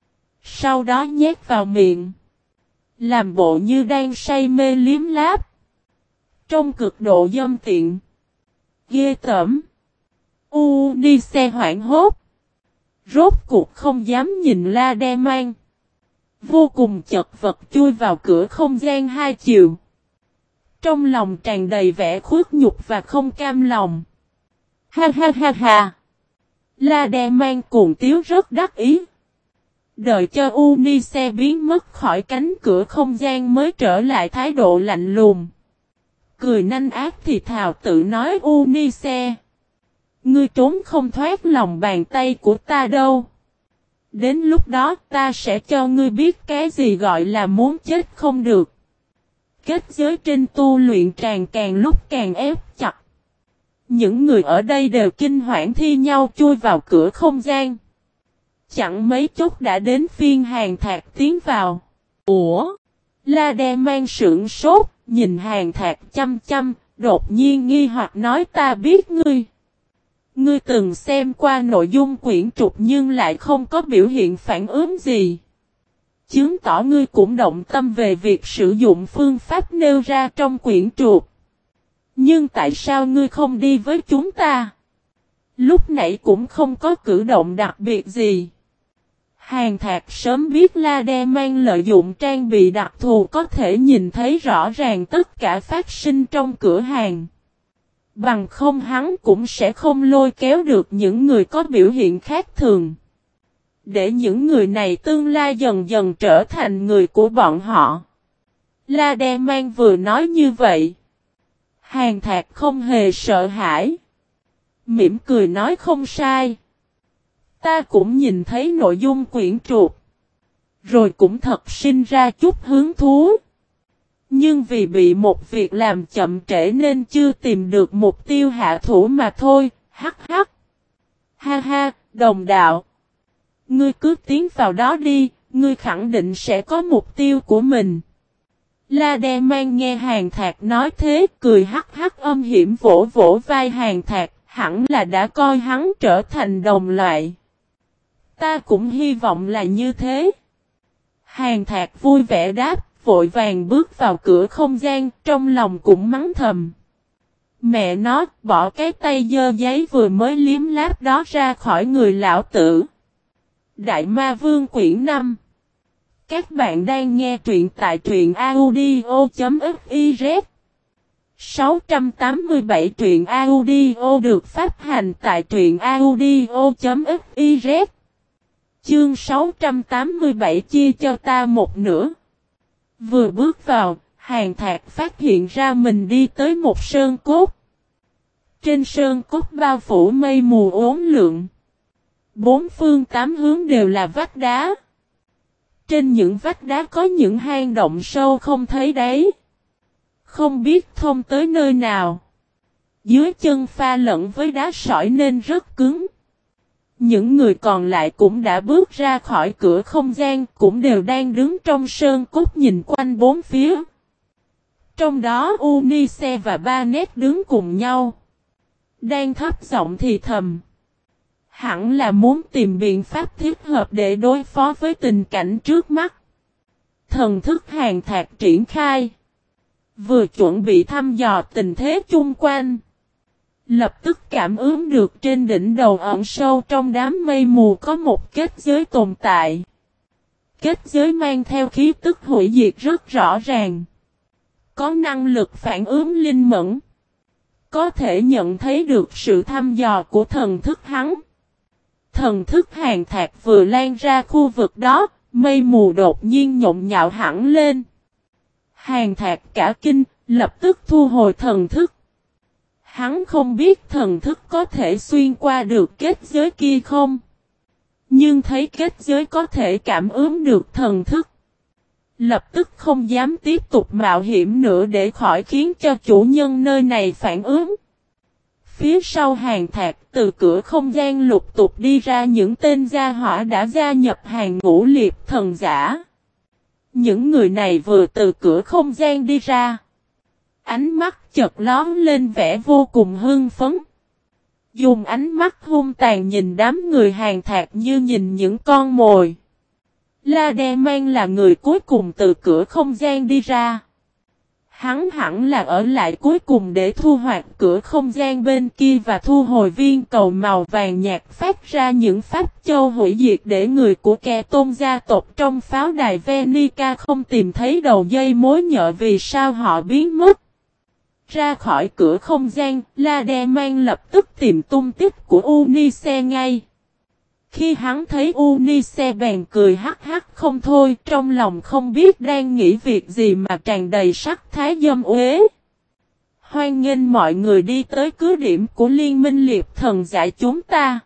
Speaker 1: Sau đó nhét vào miệng. Làm bộ như đang say mê liếm láp. Trong cực độ dâm tiện. Ghê tởm. Unice hoảng hốt. Rốt cuộc không dám nhìn La Đe Mang. Vô cùng chật vật chui vào cửa không gian hai chiều. Trong lòng tràn đầy vẻ khuất nhục và không cam lòng. Ha ha ha ha. La Đe Mang cuồng tiếu rất đắc ý. Đợi cho Unice biến mất khỏi cánh cửa không gian mới trở lại thái độ lạnh lùng. Cười nanh ác thì thào tự nói Unice. Ngươi trốn không thoát lòng bàn tay của ta đâu. Đến lúc đó ta sẽ cho ngươi biết cái gì gọi là muốn chết không được. Kết giới trên tu luyện tràn càng lúc càng ép chặt. Những người ở đây đều kinh hoảng thi nhau chui vào cửa không gian. Chẳng mấy chốc đã đến phiên Hàn Thạc tiến vào. Ủa? La Đe Mang sững sốt, nhìn Hàn Thạc chăm chăm, đột nhiên nghi hoặc nói ta biết ngươi. Ngươi từng xem qua nội dung quyển trục nhưng lại không có biểu hiện phản ứng gì. Chứng tỏ ngươi cũng động tâm về việc sử dụng phương pháp nêu ra trong quyển trục. Nhưng tại sao ngươi không đi với chúng ta? Lúc nãy cũng không có cử động đặc biệt gì. Hàn Thạc sớm biết La Đe Mang lợi dụng trang bị đặc thù có thể nhìn thấy rõ ràng tất cả phát sinh trong cửa hàng. Bằng không hắn cũng sẽ không lôi kéo được những người có biểu hiện khác thường. Để những người này tương lai dần dần trở thành người của bọn họ. La Đe Mang vừa nói như vậy. Hàn Thạc không hề sợ hãi. Mỉm cười nói không sai. Ta cũng nhìn thấy nội dung quyển trục. Rồi cũng thật sinh ra chút hứng thú. Nhưng vì bị một việc làm chậm trễ nên chưa tìm được mục tiêu hạ thủ mà thôi. Hắc hắc. Ha ha, đồng đạo. Ngươi cứ tiến vào đó đi, ngươi khẳng định sẽ có mục tiêu của mình. La Đe Mang nghe Hàn Thạc nói thế, cười hắc hắc âm hiểm vỗ vỗ vai Hàn Thạc, hẳn là đã coi hắn trở thành đồng loại. Ta cũng hy vọng là như thế. Hàn Thạc vui vẻ đáp, vội vàng bước vào cửa không gian, trong lòng cũng mắng thầm. Mẹ nó, bỏ cái tay dơ giấy vừa mới liếm láp đó ra khỏi người lão tử. Đại Ma Vương quyển 5. Các bạn đang nghe truyện tại truyện audio.fiz. 687 truyện audio được phát hành tại truyện audio.fiz. Chương 687 chia cho ta một nửa. Vừa bước vào, Hàn Thạc phát hiện ra mình đi tới một sơn cốt. Trên sơn cốt bao phủ mây mù uốn lượn. Bốn phương tám hướng đều là vách đá. Trên những vách đá có những hang động sâu không thấy đáy. Không biết thông tới nơi nào. Dưới chân pha lẫn với đá sỏi nên rất cứng. Những người còn lại cũng đã bước ra khỏi cửa không gian, cũng đều đang đứng trong sơn cốt nhìn quanh bốn phía. Trong đó Unice và Banet đứng cùng nhau. Đang thấp giọng thì thầm. Hẳn là muốn tìm biện pháp thích hợp để đối phó với tình cảnh trước mắt. Thần thức Hàn Thạc triển khai. Vừa chuẩn bị thăm dò tình thế chung quanh. Lập tức cảm ứng được trên đỉnh đầu ẩn sâu trong đám mây mù có một kết giới tồn tại. Kết giới mang theo khí tức hủy diệt rất rõ ràng. Có năng lực phản ứng linh mẫn. Có thể nhận thấy được sự thăm dò của thần thức hắn. Thần thức Hàn Thạc vừa lan ra khu vực đó, mây mù đột nhiên nhộn nhạo hẳn lên. Hàn Thạc cả kinh, lập tức thu hồi thần thức. Hắn không biết thần thức có thể xuyên qua được kết giới kia không. Nhưng thấy kết giới có thể cảm ứng được thần thức. Lập tức không dám tiếp tục mạo hiểm nữa để khỏi khiến cho chủ nhân nơi này phản ứng. Phía sau Hàn Thạc từ cửa không gian lục tục đi ra những tên gia hỏa đã gia nhập hàng ngũ liệp thần giả. Những người này vừa từ cửa không gian đi ra. Ánh mắt chợt lóe lên vẻ vô cùng hưng phấn. Dùng ánh mắt hung tàn nhìn đám người Hàn Thạc như nhìn những con mồi. La Đe Mang là người cuối cùng từ cửa không gian đi ra. Hắn hẳn là ở lại cuối cùng để thu hoạch cửa không gian bên kia và thu hồi viên cầu màu vàng nhạt phát ra những pháp châu hủy diệt để người của kẻ tôn gia tộc trong pháo đài Venica không tìm thấy đầu dây mối nhợ vì sao họ biến mất. Ra khỏi cửa không gian, La Đe Mang lập tức tìm tung tích của Unice ngay. Khi hắn thấy Unice bèn cười hắc hắc không thôi, trong lòng không biết đang nghĩ việc gì mà tràn đầy sắc thái dâm uế. Hoan nghênh mọi người đi tới cứ điểm của Liên minh Liệp Thần Giả chúng ta.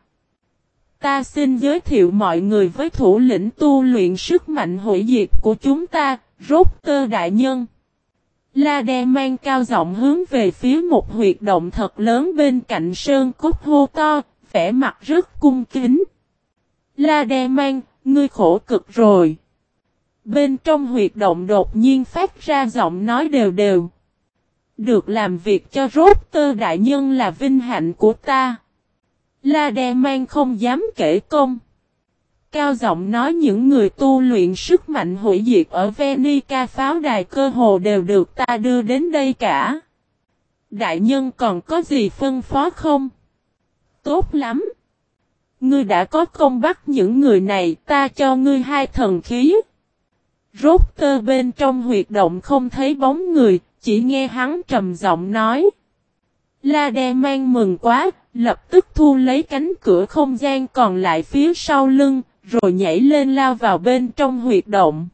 Speaker 1: Ta xin giới thiệu mọi người với thủ lĩnh tu luyện sức mạnh hủy diệt của chúng ta, Rotter Đại Nhân. La Đe Mang cao giọng hướng về phía một huyệt động thật lớn bên cạnh sơn cốt hô to, vẻ mặt rất cung kính. La Đe Mang, ngươi khổ cực rồi. Bên trong huyệt động đột nhiên phát ra giọng nói đều đều. Được làm việc cho Rotter Đại Nhân là vinh hạnh của ta. La Đe Mang không dám kể công. Cao giọng nói những người tu luyện sức mạnh hủy diệt ở Venica pháo đài cơ hồ đều được ta đưa đến đây cả. Đại nhân còn có gì phân phó không? Tốt lắm. Ngươi đã có công bắt những người này, ta cho ngươi 2 thần khí. Rotter bên trong huyệt động không thấy bóng người, chỉ nghe hắn trầm giọng nói. La Đe Mang mừng quá, lập tức thu lấy cánh cửa không gian còn lại phía sau lưng, rồi nhảy lên lao vào bên trong huyệt động.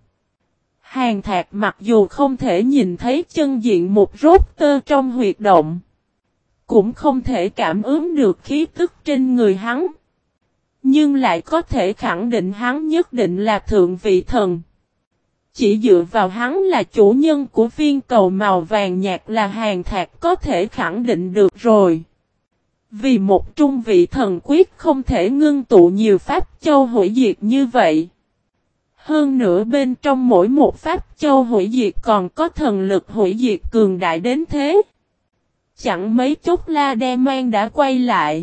Speaker 1: Hàn Thạc mặc dù không thể nhìn thấy chân diện một Rotter trong huyệt động, cũng không thể cảm ứng được khí tức trên người hắn. Nhưng lại có thể khẳng định hắn nhất định là thượng vị thần. Chỉ dựa vào hắn là chủ nhân của viên cầu màu vàng nhạt là Hàn Thạc có thể khẳng định được rồi. Vì một trung vị thần quyết không thể ngưng tụ nhiều pháp châu hủy diệt như vậy. Hơn nữa bên trong mỗi một pháp châu hủy diệt còn có thần lực hủy diệt cường đại đến thế. Chẳng mấy chốc La Đe Mang đã quay lại.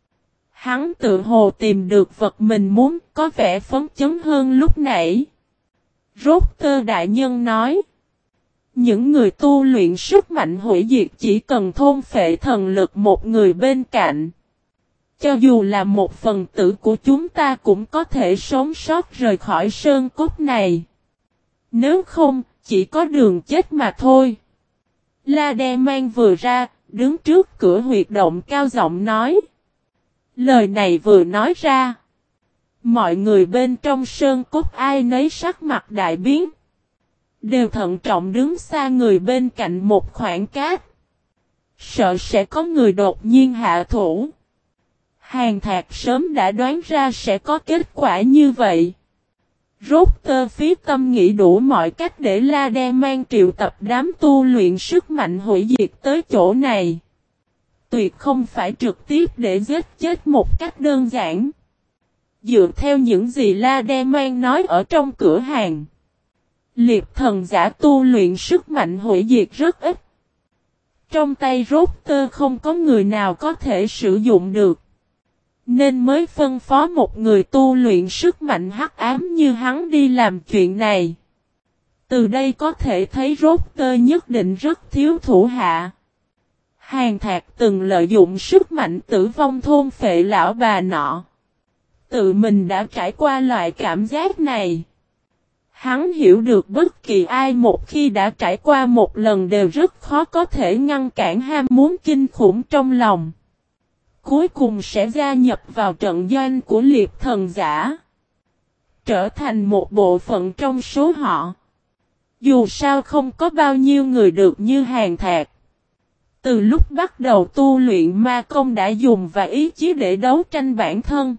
Speaker 1: Hắn tự hồ tìm được vật mình muốn, có vẻ phấn chấn hơn lúc nãy. Rốt tơ đại nhân nói. Những người tu luyện sức mạnh hủy diệt chỉ cần thôn phệ thần lực một người bên cạnh. Cho dù là một phần tử của chúng ta cũng có thể sống sót rời khỏi sơn cốt này. Nếu không, chỉ có đường chết mà thôi. La Đe Mang vừa ra, đứng trước cửa huyệt động cao giọng nói. Lời này vừa nói ra. Mọi người bên trong sơn cốt ai nấy sắc mặt đại biến. Đều thận trọng đứng xa người bên cạnh một khoảng cách. Sợ sẽ có người đột nhiên hạ thủ. Hàn Thạc sớm đã đoán ra sẽ có kết quả như vậy. Rốt tơ phí tâm nghĩ đủ mọi cách để La Đe Mang triệu tập đám tu luyện sức mạnh hủy diệt tới chỗ này. Tuyệt không phải trực tiếp để giết chết một cách đơn giản. Dựa theo những gì La Đe Mang nói ở trong cửa hàng. Liệp thần giả tu luyện sức mạnh hủy diệt rất ít. Trong tay rốt tơ không có người nào có thể sử dụng được. Nên mới phân phó một người tu luyện sức mạnh hắc ám như hắn đi làm chuyện này. Từ đây có thể thấy rốt tơ nhất định rất thiếu thủ hạ. Hàn Thạc từng lợi dụng sức mạnh tử vong thôn phệ lão bà nọ. Tự mình đã trải qua loại cảm giác này. Hắn hiểu được bất kỳ ai một khi đã trải qua một lần đều rất khó có thể ngăn cản ham muốn kinh khủng trong lòng. Cuối cùng sẽ gia nhập vào trận doanh của liệp thần giả. Trở thành một bộ phận trong số họ. Dù sao không có bao nhiêu người được như Hàn Thạc. Từ lúc bắt đầu tu luyện ma công đã dùng và ý chí để đấu tranh bản thân.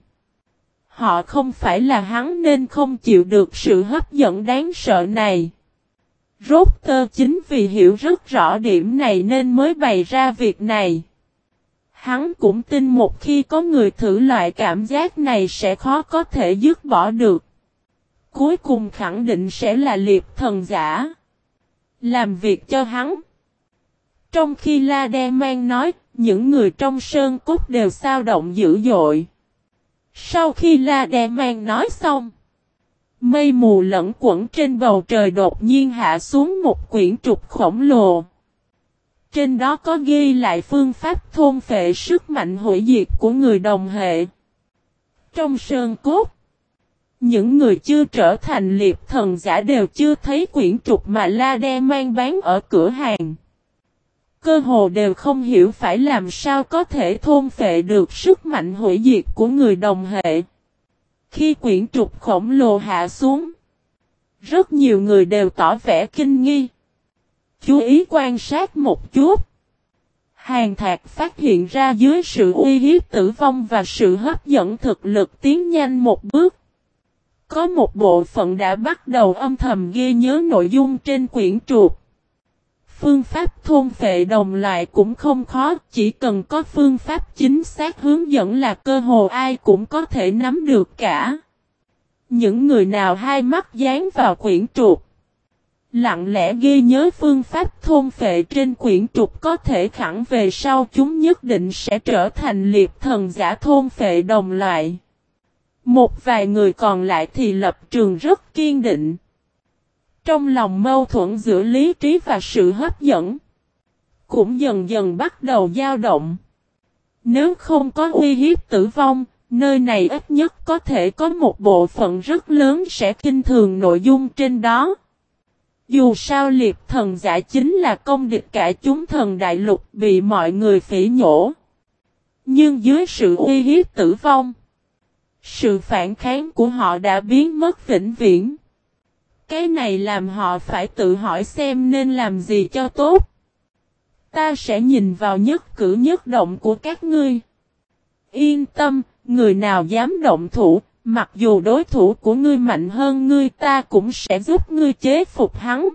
Speaker 1: Họ không phải là hắn nên không chịu được sự hấp dẫn đáng sợ này. Rốt tơ chính vì hiểu rất rõ điểm này nên mới bày ra việc này. Hắn cũng tin một khi có người thử loại cảm giác này sẽ khó có thể dứt bỏ được. Cuối cùng khẳng định sẽ là liệp thần giả. Làm việc cho hắn. Trong khi La Đe Mang nói, những người trong sơn cốt đều xao động dữ dội. Sau khi La Đe Mang nói xong, mây mù lẫn quẩn trên bầu trời đột nhiên hạ xuống một quyển trục khổng lồ. Trên đó có ghi lại phương pháp thôn phệ sức mạnh hủy diệt của người đồng hệ. Trong sơn cốt, những người chưa trở thành liệp thần giả đều chưa thấy quyển trục mà La Đe Mang bán ở cửa hàng. Cơ hồ đều không hiểu phải làm sao có thể thôn phệ được sức mạnh hủy diệt của người đồng hệ. Khi quyển trục khổng lồ hạ xuống, rất nhiều người đều tỏ vẻ kinh nghi. Chú ý quan sát một chút. Hàn Thạc phát hiện ra dưới sự uy hiếp tử vong và sự hấp dẫn thực lực tiến nhanh một bước. Có một bộ phận đã bắt đầu âm thầm ghi nhớ nội dung trên quyển trục. Phương pháp thôn phệ đồng loại cũng không khó, chỉ cần có phương pháp chính xác hướng dẫn là cơ hồ ai cũng có thể nắm được cả. Những người nào hai mắt dán vào quyển trục, lặng lẽ ghi nhớ phương pháp thôn phệ trên quyển trục có thể khẳng về sau chúng nhất định sẽ trở thành liệp thần giả thôn phệ đồng loại. Một vài người còn lại thì lập trường rất kiên định. Trong lòng mâu thuẫn giữa lý trí và sự hấp dẫn cũng dần dần bắt đầu dao động. Nếu không có uy hiếp tử vong, nơi này ít nhất có thể có một bộ phận rất lớn sẽ khinh thường nội dung trên đó. Dù sao liệp thần giả chính là công địch cả chúng thần đại lục bị mọi người phỉ nhổ. Nhưng dưới sự uy hiếp tử vong, sự phản kháng của họ đã biến mất vĩnh viễn. Cái này làm họ phải tự hỏi xem nên làm gì cho tốt. Ta sẽ nhìn vào nhất cử nhất động của các ngươi. Yên tâm, người nào dám động thủ, mặc dù đối thủ của ngươi mạnh hơn ngươi ta cũng sẽ giúp ngươi chế phục hắn.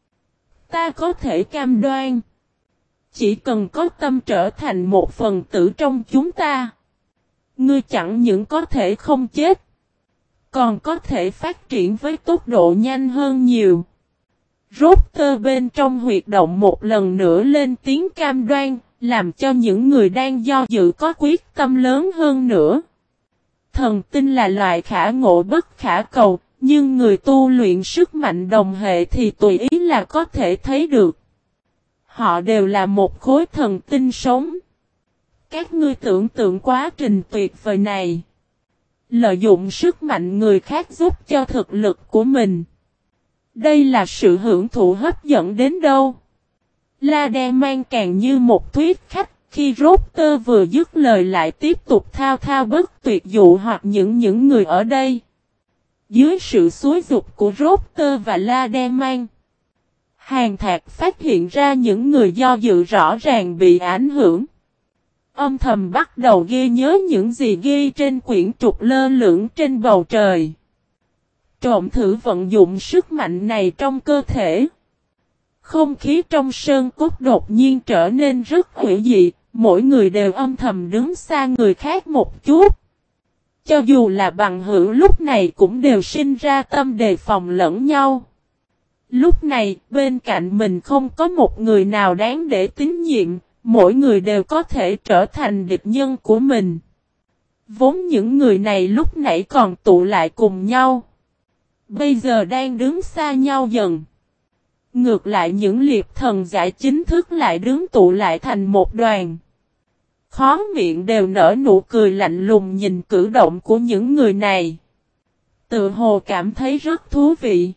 Speaker 1: Ta có thể cam đoan. Chỉ cần có tâm trở thành một phần tử trong chúng ta. Ngươi chẳng những có thể không chết, còn có thể phát triển với tốc độ nhanh hơn nhiều. Rốt tơ bên trong huyệt động một lần nữa lên tiếng cam đoan, làm cho những người đang do dự có quyết tâm lớn hơn nữa. Thần tinh là loại khả ngộ bất khả cầu, nhưng người tu luyện sức mạnh đồng hệ thì tùy ý là có thể thấy được. Họ đều là một khối thần tinh sống. Các ngươi tưởng tượng quá trình tuyệt vời này. Lợi dụng sức mạnh người khác giúp cho thực lực của mình. Đây là sự hưởng thụ hấp dẫn đến đâu. La Đen mang càng như một thuyết khách. Khi Rotter vừa dứt lời lại tiếp tục thao thao bất tuyệt dụ hoặc những người ở đây. Dưới sự xúi giục của Rotter và La Đen mang. Hàn Thạc phát hiện ra những người do dự rõ ràng bị ảnh hưởng. Âm thầm bắt đầu ghi nhớ những gì ghi trên quyển trục lơ lửng trên bầu trời. Trộm thử vận dụng sức mạnh này trong cơ thể. Không khí trong sơn cốt đột nhiên trở nên rất hủy dị, mỗi người đều âm thầm đứng xa người khác một chút. Cho dù là bằng hữu lúc này cũng đều sinh ra tâm đề phòng lẫn nhau. Lúc này, bên cạnh mình không có một người nào đáng để tín nhiệm, mỗi người đều có thể trở thành địch nhân của mình. Vốn những người này lúc nãy còn tụ lại cùng nhau. Bây giờ đang đứng xa nhau dần. Ngược lại những liệp thần giả chính thức lại đứng tụ lại thành một đoàn. Khó miệng đều nở nụ cười lạnh lùng nhìn cử động của những người này. Tự hồ cảm thấy rất thú vị.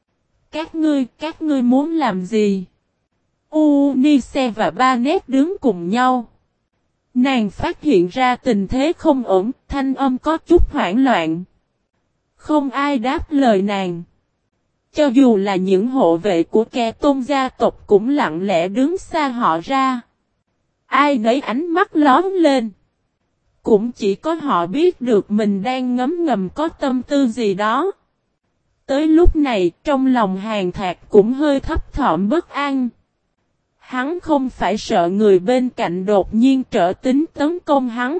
Speaker 1: Các ngươi muốn làm gì? Unice và Banet đứng cùng nhau. Nàng phát hiện ra tình thế không ổn, thanh âm có chút hoảng loạn. Không ai đáp lời nàng. Cho dù là những hộ vệ của kẻ tôn gia tộc cũng lặng lẽ đứng xa họ ra. Ai nấy ánh mắt lóm lên. Cũng chỉ có họ biết được mình đang ngấm ngầm có tâm tư gì đó. Tới lúc này trong lòng Hàn Thạc cũng hơi thấp thỏm bất an. Hắn không phải sợ người bên cạnh đột nhiên trở tính tấn công hắn.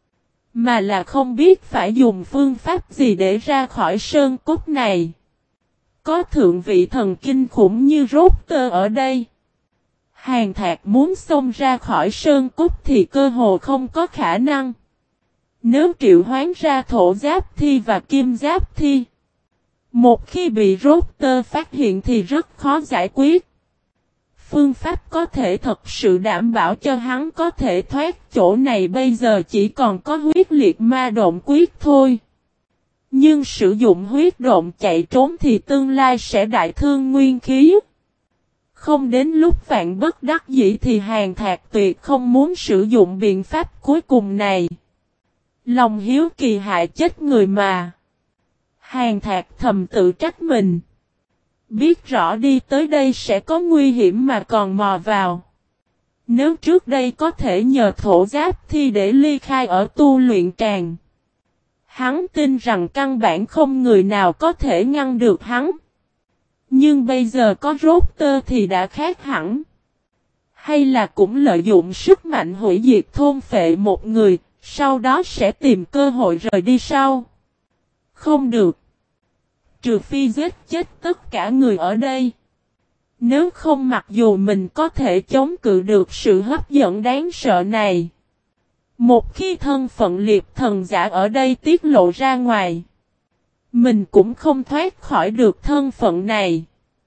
Speaker 1: Mà là không biết phải dùng phương pháp gì để ra khỏi sơn cốt này. Có thượng vị thần kinh khủng như Rotter ở đây. Hàn Thạc muốn xông ra khỏi sơn cốt thì cơ hồ không có khả năng. Nếu triệu hoán ra thổ giáp thi và kim giáp thi. Một khi bị Rotter phát hiện thì rất khó giải quyết. Phương pháp có thể thật sự đảm bảo cho hắn có thể thoát chỗ này bây giờ chỉ còn có huyết liệt ma độn quyết thôi. Nhưng sử dụng huyết độn chạy trốn thì tương lai sẽ đại thương nguyên khí. Không đến lúc vạn bất đắc dĩ thì Hàn Thạc tuyệt không muốn sử dụng biện pháp cuối cùng này. Lòng hiếu kỳ hại chết người mà. Hàn Thạc thầm tự trách mình. Biết rõ đi tới đây sẽ có nguy hiểm mà còn mò vào. Nếu trước đây có thể nhờ thổ giáp thi để ly khai ở tu luyện tràng. Hắn tin rằng căn bản không người nào có thể ngăn được hắn. Nhưng bây giờ có Rotter thì đã khác hẳn. Hay là cũng lợi dụng sức mạnh hủy diệt thôn phệ một người, sau đó sẽ tìm cơ hội rời đi sau. Không được. Trừ phi giết chết tất cả người ở đây. Nếu không mặc dù mình có thể chống cự được sự hấp dẫn đáng sợ này. Một khi thân phận liệp thần giả ở đây tiết lộ ra ngoài. Mình cũng không thoát khỏi được thân phận này.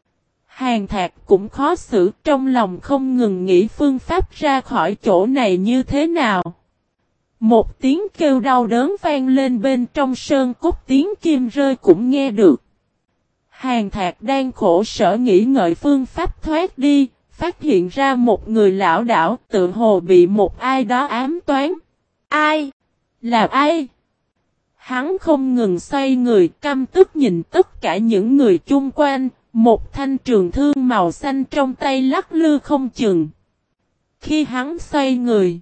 Speaker 1: Hàn Thạc cũng khó xử trong lòng không ngừng nghĩ phương pháp ra khỏi chỗ này như thế nào. Một tiếng kêu đau đớn vang lên bên trong sơn cốt tiếng kim rơi cũng nghe được. Hàn Thạc đang khổ sở nghĩ ngợi phương pháp thoát đi, phát hiện ra một người lão đảo tự hồ bị một ai đó ám toán. Ai? Là ai? Hắn không ngừng xoay người căm tức nhìn tất cả những người chung quanh, một thanh trường thương màu xanh trong tay lắc lư không chừng. Khi hắn xoay người,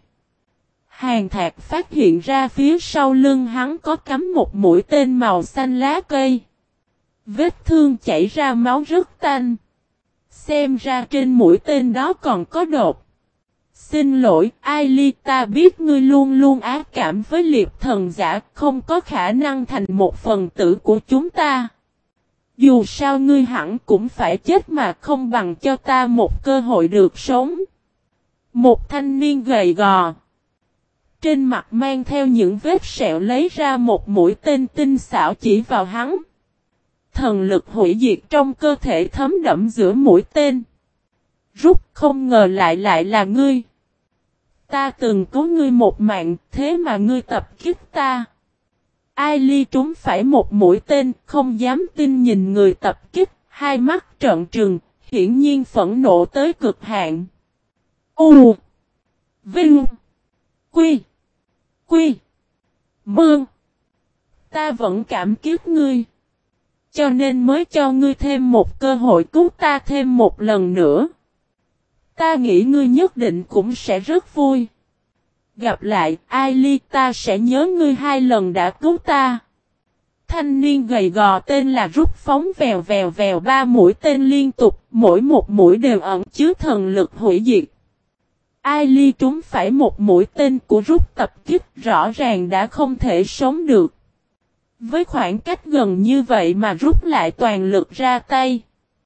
Speaker 1: Hàn Thạc phát hiện ra phía sau lưng hắn có cắm một mũi tên màu xanh lá cây. Vết thương chảy ra máu rất tanh. Xem ra trên mũi tên đó còn có đột. Xin lỗi, Ailey, ta biết ngươi luôn luôn ác cảm với liệp thần giả, không có khả năng thành một phần tử của chúng ta. Dù sao ngươi hẳn cũng phải chết mà không bằng cho ta một cơ hội được sống. Một thanh niên gầy gò. Trên mặt mang theo những vết sẹo lấy ra một mũi tên tinh xảo chỉ vào hắn. thần lực hủy diệt trong cơ thể thấm đẫm giữa mũi tên. Rút không ngờ lại là ngươi. Ta từng cứu ngươi một mạng, thế mà ngươi tập kích ta. Ai ly trúng phải một mũi tên, không dám tin nhìn người tập kích, hai mắt trợn trừng, hiển nhiên phẫn nộ tới cực hạn. U Vinh Quy Quy Mương. Ta vẫn cảm kích ngươi. Cho nên mới cho ngươi thêm một cơ hội cứu ta thêm một lần nữa. Ta nghĩ ngươi nhất định cũng sẽ rất vui. Gặp lại, Ai Ly, ta sẽ nhớ ngươi hai lần đã cứu ta. Thanh niên gầy gò tên là Rút phóng vèo ba mũi tên liên tục, mỗi một mũi đều ẩn chứa thần lực hủy diệt. Ai Ly trúng phải một mũi tên của Rút tập kích, rõ ràng đã không thể sống được. Với khoảng cách gần như vậy mà Rút lại toàn lực ra tay.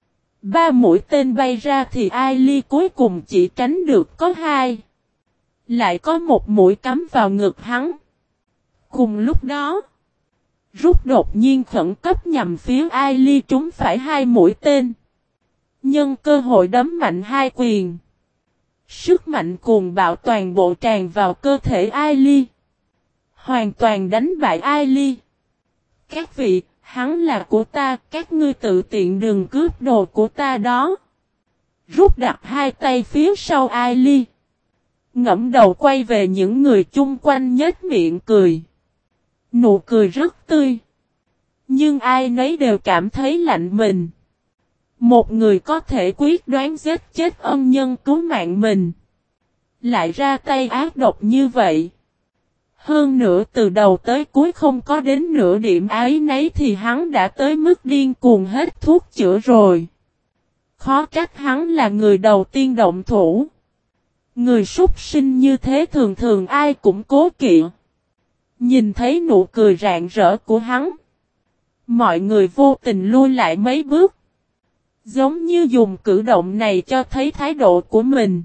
Speaker 1: Ba mũi tên bay ra thì Ai Ly cuối cùng chỉ tránh được có hai. Lại có một mũi cắm vào ngực hắn. Cùng lúc đó, Rút đột nhiên khẩn cấp nhằm phía Ai Ly trúng phải hai mũi tên. Nhân cơ hội đấm mạnh hai quyền. Sức mạnh cuồng bạo toàn bộ tràn vào cơ thể Ai Ly. Hoàn toàn đánh bại Ai Ly. Các vị, hắn là của ta, các ngươi tự tiện đừng cướp đồ của ta đó. Rút đặt hai tay phía sau Ai Ly. Ngẫm đầu quay về những người chung quanh nhếch miệng cười. Nụ cười rất tươi. Nhưng ai nấy đều cảm thấy lạnh mình. Một người có thể quyết đoán giết chết ân nhân cứu mạng mình. Lại ra tay ác độc như vậy. Hơn nữa từ đầu tới cuối không có đến nửa điểm ái nấy thì hắn đã tới mức điên cuồng hết thuốc chữa rồi. Khó trách hắn là người đầu tiên động thủ. Người súc sinh như thế thường thường ai cũng cố kỵ. Nhìn thấy nụ cười rạng rỡ của hắn. Mọi người vô tình lui lại mấy bước. Giống như dùng cử động này cho thấy thái độ của mình.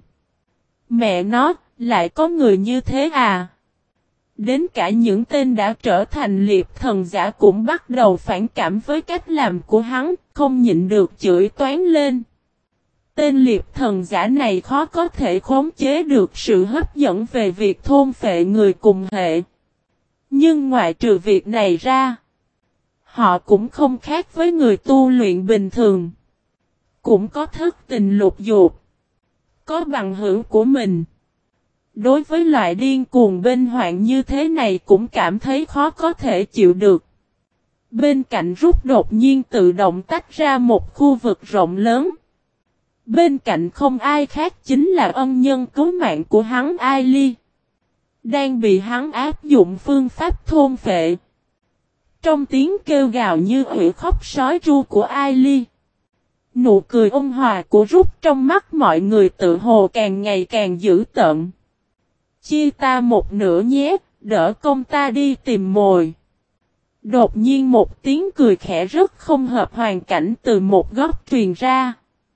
Speaker 1: Mẹ nó, lại có người như thế à? Đến cả những tên đã trở thành liệp thần giả cũng bắt đầu phản cảm với cách làm của hắn, không nhịn được chửi toán lên. Tên liệp thần giả này khó có thể khống chế được sự hấp dẫn về việc thôn phệ người cùng hệ. Nhưng ngoại trừ việc này ra, họ cũng không khác với người tu luyện bình thường. Cũng có thất tình lục dục, có bằng hữu của mình. Đối với loại điên cuồng bên hoạn như thế này cũng cảm thấy khó có thể chịu được. Bên cạnh Rút đột nhiên tự động tách ra một khu vực rộng lớn. Bên cạnh không ai khác chính là ân nhân cứu mạng của hắn Ai Ly. Đang bị hắn áp dụng phương pháp thôn phệ. Trong tiếng kêu gào như ủy khóc sói tru của Ai Ly. Nụ cười ôn hòa của Rút trong mắt mọi người tự hồ càng ngày càng dữ tợn. Chia ta một nửa nhé, đỡ công ta đi tìm mồi. Đột nhiên một tiếng cười khẽ rất không hợp hoàn cảnh từ một góc truyền ra.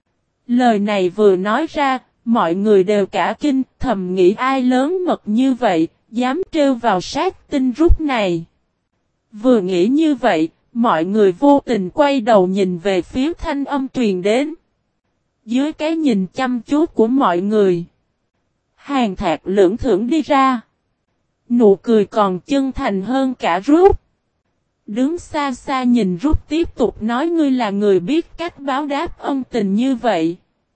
Speaker 1: Lời này vừa nói ra, mọi người đều cả kinh, thầm nghĩ ai lớn mật như vậy, dám trêu vào sát tinh Rút này. Vừa nghĩ như vậy, mọi người vô tình quay đầu nhìn về phía thanh âm truyền đến. Dưới cái nhìn chăm chú của mọi người, Hàn Thạc lưỡng thưởng đi ra. Nụ cười còn chân thành hơn cả Rút. Đứng xa xa nhìn Rút tiếp tục nói ngươi là người biết cách báo đáp ân tình như vậy.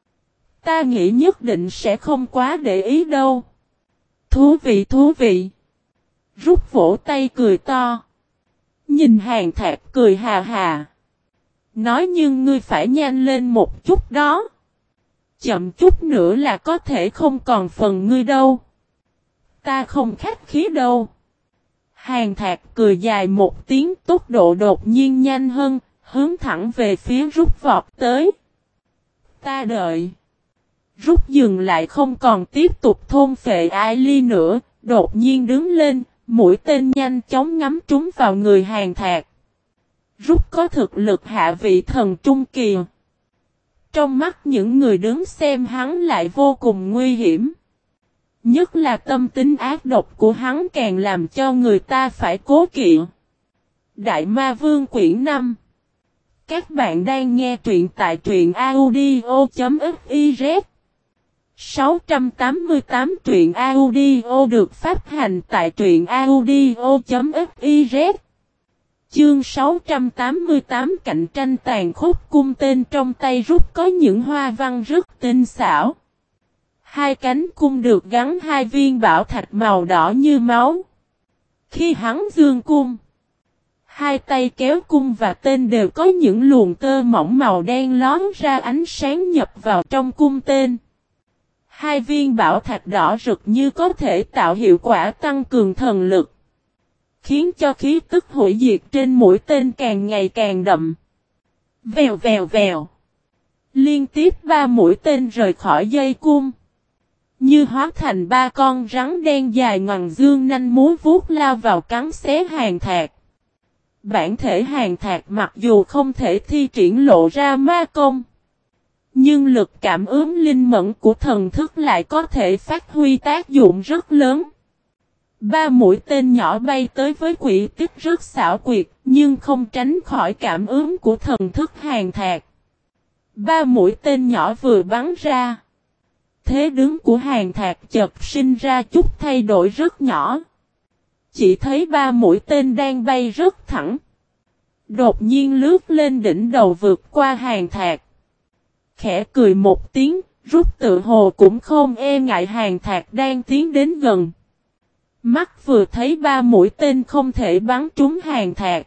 Speaker 1: Ta nghĩ nhất định sẽ không quá để ý đâu. Thú vị. Rút vỗ tay cười to. Nhìn Hàn Thạc cười hà hà. Nói nhưng ngươi phải nhanh lên một chút đó. Chậm chút nữa là có thể không còn phần ngươi đâu. Ta không khách khí đâu. Hàn Thạc cười dài một tiếng, tốc độ đột nhiên nhanh hơn, hướng thẳng về phía Rút vọt tới. Ta đợi. Rút dừng lại không còn tiếp tục thôn phệ Ai Ly nữa, đột nhiên đứng lên, mũi tên nhanh chóng ngắm trúng vào người Hàn Thạc. Rút có thực lực hạ vị thần trung kỳ. Trong mắt những người đứng xem hắn lại vô cùng nguy hiểm. Nhất là tâm tính ác độc của hắn càng làm cho người ta phải cố kỵ. Đại Ma Vương quyển 5 Các bạn đang nghe truyện tại truyện audio.fiz. 688 truyện audio được phát hành tại truyện audio.fiz. Chương 688 cạnh tranh tàn khốc, cung tên trong tay rút có những hoa văn rất tinh xảo. Hai cánh cung được gắn hai viên bảo thạch màu đỏ như máu. Khi hắn giương cung, hai tay kéo cung và tên đều có những luồng tơ mỏng màu đen lón ra ánh sáng nhập vào trong cung tên. Hai viên bảo thạch đỏ rực như có thể tạo hiệu quả tăng cường thần lực, khiến cho khí tức hủy diệt trên mũi tên càng ngày càng đậm. Vèo vèo vèo. Liên tiếp 3 mũi tên rời khỏi dây cung, như hóa thành 3 con rắn đen dài ngoằng dương nanh múa vuốt lao vào cắn xé Hàn Thạc. Bản thể Hàn Thạc mặc dù không thể thi triển lộ ra ma công, nhưng lực cảm ứng linh mẫn của thần thức lại có thể phát huy tác dụng rất lớn. 3 mũi tên nhỏ bay tới với quỹ tích rất xảo quyệt, nhưng không tránh khỏi cảm ứng của thần thức Hàn Thạc. 3 mũi tên nhỏ vừa bắn ra, thế đứng của Hàn Thạc chợt sinh ra chút thay đổi rất nhỏ. Chỉ thấy 3 mũi tên đang bay rất thẳng, đột nhiên lướt lên đỉnh đầu vượt qua Hàn Thạc. Khẽ cười một tiếng, rút tự hồ cũng không e ngại Hàn Thạc đang tiến đến gần. Mắt vừa thấy 3 mũi tên không thể bắn trúng Hàn Thạc,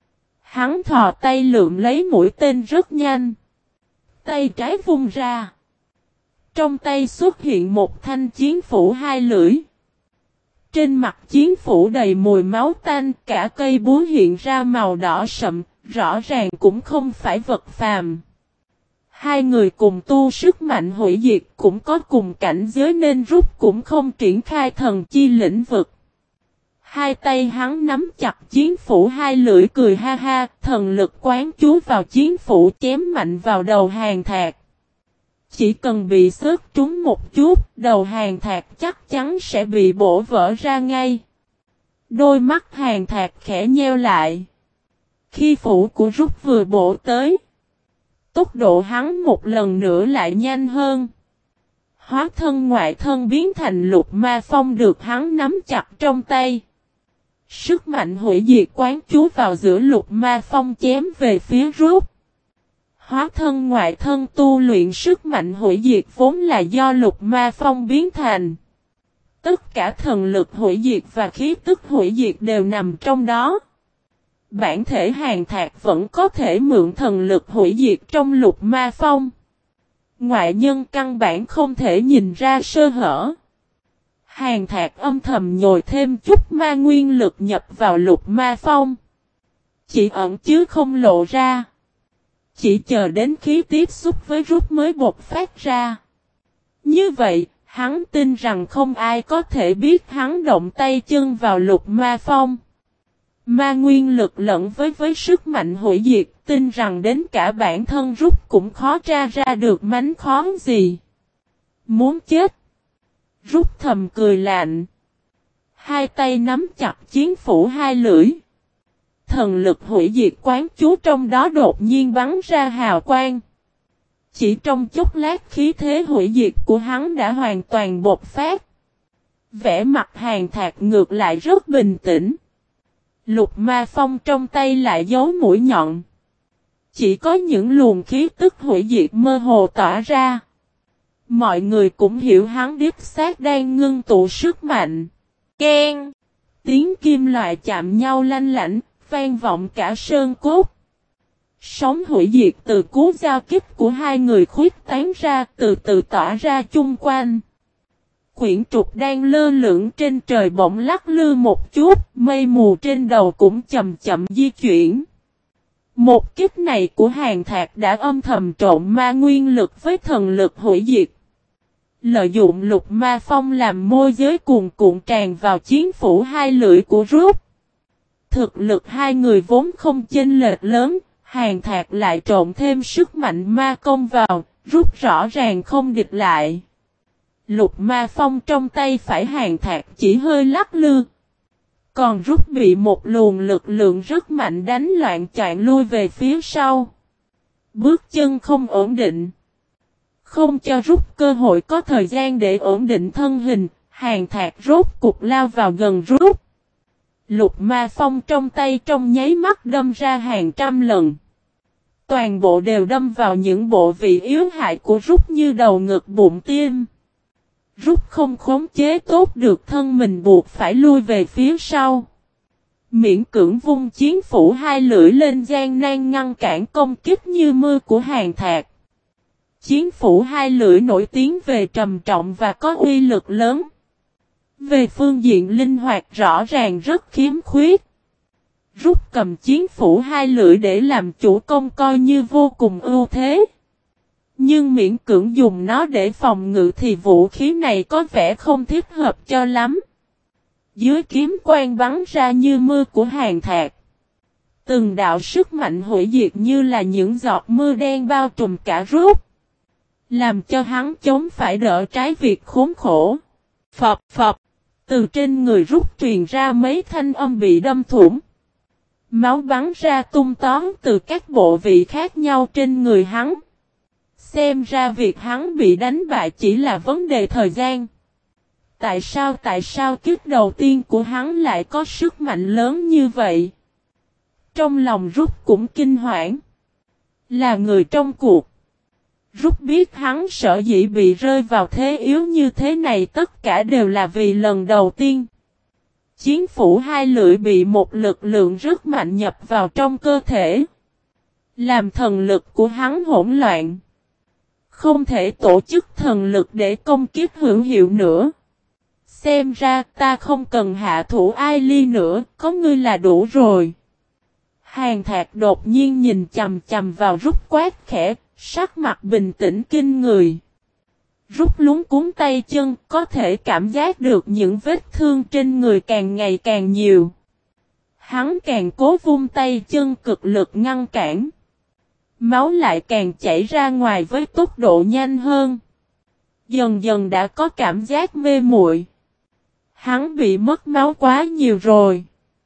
Speaker 1: hắn thò tay lượm lấy mũi tên rất nhanh. Tay trái vung ra, trong tay xuất hiện một thanh chiến phủ 2 lưỡi. Trên mặt chiến phủ đầy mùi máu tanh, cả cây búa hiện ra màu đỏ sậm, rõ ràng cũng không phải vật phàm. Hai người cùng tu sức mạnh hủy diệt, cũng có cùng cảnh giới nên rút cũng không triển khai thần chi lĩnh vực. Hai tay hắn nắm chặt chiến phủ 2 lưỡi cười ha ha, thần lực quán chú vào chiến phủ chém mạnh vào đầu Hàn Thạc. Chỉ cần bị xớt trúng một chút, đầu Hàn Thạc chắc chắn sẽ bị bổ vỡ ra ngay. Đôi mắt Hàn Thạc khẽ nheo lại. Khi phủ của rút vừa bổ tới, tốc độ hắn một lần nữa lại nhanh hơn. Hóa thân ngoại thân biến thành lục ma phong được hắn nắm chặt trong tay. Sức mạnh hủy diệt quán chú vào giữa lục ma phong chém về phía rút. Hóa thân ngoại thân tu luyện sức mạnh hủy diệt vốn là do lục ma phong biến thành. Tất cả thần lực hủy diệt và khí tức hủy diệt đều nằm trong đó. Bản thể Hàn Thạc vẫn có thể mượn thần lực hủy diệt trong lục ma phong. Ngoại nhân căn bản không thể nhìn ra sơ hở. Hàn Thạc âm thầm nhồi thêm chút ma nguyên lực nhập vào lục ma phong. Chỉ ẩn chứ không lộ ra. Chỉ chờ đến khí tiếp xúc với rút mới bộc phát ra. Như vậy, hắn tin rằng không ai có thể biết hắn động tay chân vào lục ma phong. Ma nguyên lực lẫn với sức mạnh hủy diệt, tin rằng đến cả bản thân rút cũng khó tra ra được mánh khóe gì. Muốn chết. Rút thầm cười lạnh. Hai tay nắm chặt chiến phủ 2 lưỡi. Thần lực hủy diệt quán chú trong đó đột nhiên bắn ra hào quang. Chỉ trong chốc lát khí thế hủy diệt của hắn đã hoàn toàn bộc phát. Vẻ mặt Hàn Thạc ngược lại rất bình tĩnh. Lục ma phong trong tay lại giấu mũi nhọn. Chỉ có những luồng khí tức hủy diệt mơ hồ tỏa ra. Mọi người cũng hiểu hắn đích xác đang ngưng tụ sức mạnh. Keng! Tiếng kim loại chạm nhau lanh lảnh, vang vọng cả sơn cốt. Sóng hủy diệt từ cú giao kích của hai người khuyết tán ra, từ từ tỏa ra chung quanh. Quyển trục đang lơ lửng trên trời bỗng lắc lư một chút, mây mù trên đầu cũng chậm chậm di chuyển. Một kích này của Hàn Thạc đã âm thầm trộn ma nguyên lực với thần lực hủy diệt. Lợi dụng lục ma phong làm môi giới cuồn cuộn tràn vào chiến phủ 2 lưỡi của rút. Thực lực hai người vốn không chênh lệch lớn, Hàn Thạc lại trộn thêm sức mạnh ma công vào, rút rõ ràng không địch lại. Lục ma phong trong tay phải Hàn Thạc chỉ hơi lắc lư. Còn rút bị một luồng lực lượng rất mạnh đánh loạn choạng lui về phía sau. Bước chân không ổn định. Không cho rút cơ hội có thời gian để ổn định thân hình, Hàn Thạc rốt cục lao vào gần rút. Lục ma phong trong tay trong nháy mắt đâm ra hàng trăm lần. Toàn bộ đều đâm vào những bộ vị yếu hại của rút như đầu ngực bụng tim. Rút không khống chế tốt được thân mình buộc phải lui về phía sau. Miễn cưỡng vung chiến phủ hai lưỡi lên gian nan ngăn cản công kích như mưa của Hàn Thạc. Chiến phủ hai lưỡi nổi tiếng về trầm trọng và có uy lực lớn. Về phương diện linh hoạt rõ ràng rất khiếm khuyết. Rút cầm chiến phủ hai lưỡi để làm chủ công coi như vô cùng ưu thế. Nhưng miễn cưỡng dùng nó để phòng ngự thì vũ khí này có vẻ không thích hợp cho lắm. Dưới kiếm quang bắn ra như mưa của Hàn Thạc. Từng đạo sức mạnh hủy diệt như là những giọt mưa đen bao trùm cả rút. Làm cho hắn chống phải đỡ trái việc khốn khổ. Phập phập. Từ trên người rút truyền ra mấy thanh âm bị đâm thủng. Máu bắn ra tung tóm từ các bộ vị khác nhau trên người hắn. Xem ra việc hắn bị đánh bại chỉ là vấn đề thời gian. Tại sao kiếp đầu tiên của hắn lại có sức mạnh lớn như vậy? Trong lòng rút cũng kinh hoảng. Là người trong cuộc. Rút biết hắn sợ dĩ bị rơi vào thế yếu như thế này tất cả đều là vì lần đầu tiên. Chiến phủ hai lưỡi bị một lực lượng rất mạnh nhập vào trong cơ thể. Làm thần lực của hắn hỗn loạn. Không thể tổ chức thần lực để công kích hữu hiệu nữa. Xem ra ta không cần hạ thủ ai ly nữa, có ngươi là đủ rồi. Hàn Thạc đột nhiên nhìn chầm chầm vào rút quát khẽ, sắc mặt bình tĩnh kinh người. Rút lúng cuốn tay chân, có thể cảm giác được những vết thương trên người càng ngày càng nhiều. Hắn càng cố vung tay chân cực lực ngăn cản. Máu lại càng chảy ra ngoài với tốc độ nhanh hơn. Dần dần đã có cảm giác mê muội. Hắn bị mất máu quá nhiều rồi.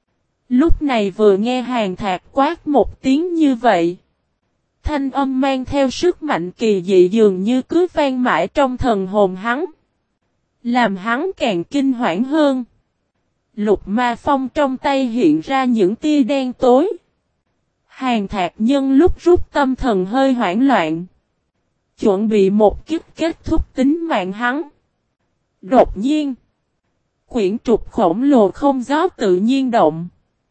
Speaker 1: Lúc này vừa nghe Hàn Thạc quát một tiếng như vậy. Thanh âm mang theo sức mạnh kỳ dị dường như cứ vang mãi trong thần hồn hắn. Làm hắn càng kinh hoảng hơn. Lục ma phong trong tay hiện ra những tia đen tối. Hàn Thạc nhân lúc rút tâm thần hơi hoảng loạn. Chuẩn bị một kích kết thúc tính mạng hắn. Đột nhiên. Quyển trục khổng lồ không gió tự nhiên động.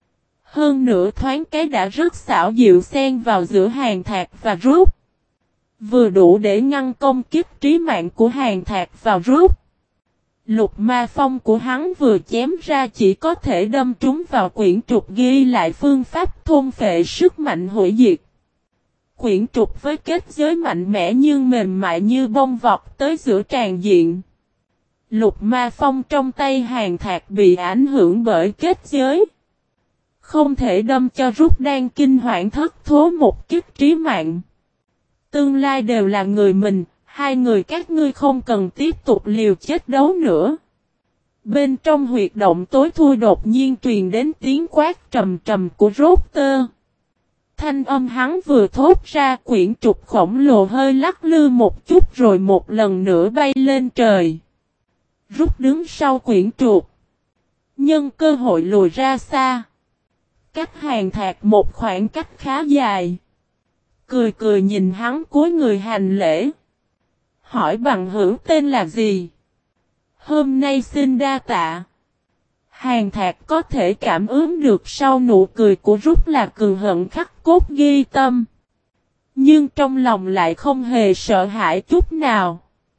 Speaker 1: Hơn nữa thoáng cái đã rất xảo diệu xen vào giữa Hàn Thạc và rút. Vừa đủ để ngăn công kích trí mạng của Hàn Thạc vào rút. Lục ma phong của hắn vừa chém ra chỉ có thể đâm trúng vào quyển trục ghi lại phương pháp thôn phệ sức mạnh hủy diệt. Quyển trục với kết giới mạnh mẽ nhưng mềm mại như bông vọt tới giữa tràn diện. Lục ma phong trong tay Hàn Thạc bị ảnh hưởng bởi kết giới. Không thể đâm cho rút đang kinh hoảng thất thố một kích trí mạng. Tương lai đều là người mình, hai người các ngươi không cần tiếp tục liều chết đấu nữa. Bên trong huyệt động tối thui đột nhiên truyền đến tiếng quát trầm trầm của rốt tơ. Thanh âm hắn vừa thốt ra quyển trục khổng lồ hơi lắc lư một chút rồi một lần nữa bay lên trời. Rút đứng sau quyển trục. Nhân cơ hội lùi ra xa. Cách Hàn Thạc một khoảng cách khá dài. Cười cười nhìn hắn cúi người hành lễ. Hỏi bằng hữu tên là gì? Hôm nay xin đa tạ. Hàn Thạc có thể cảm ứng được sau nụ cười của rút là cường hận khắc cốt ghi tâm. Nhưng trong lòng lại không hề sợ hãi chút nào.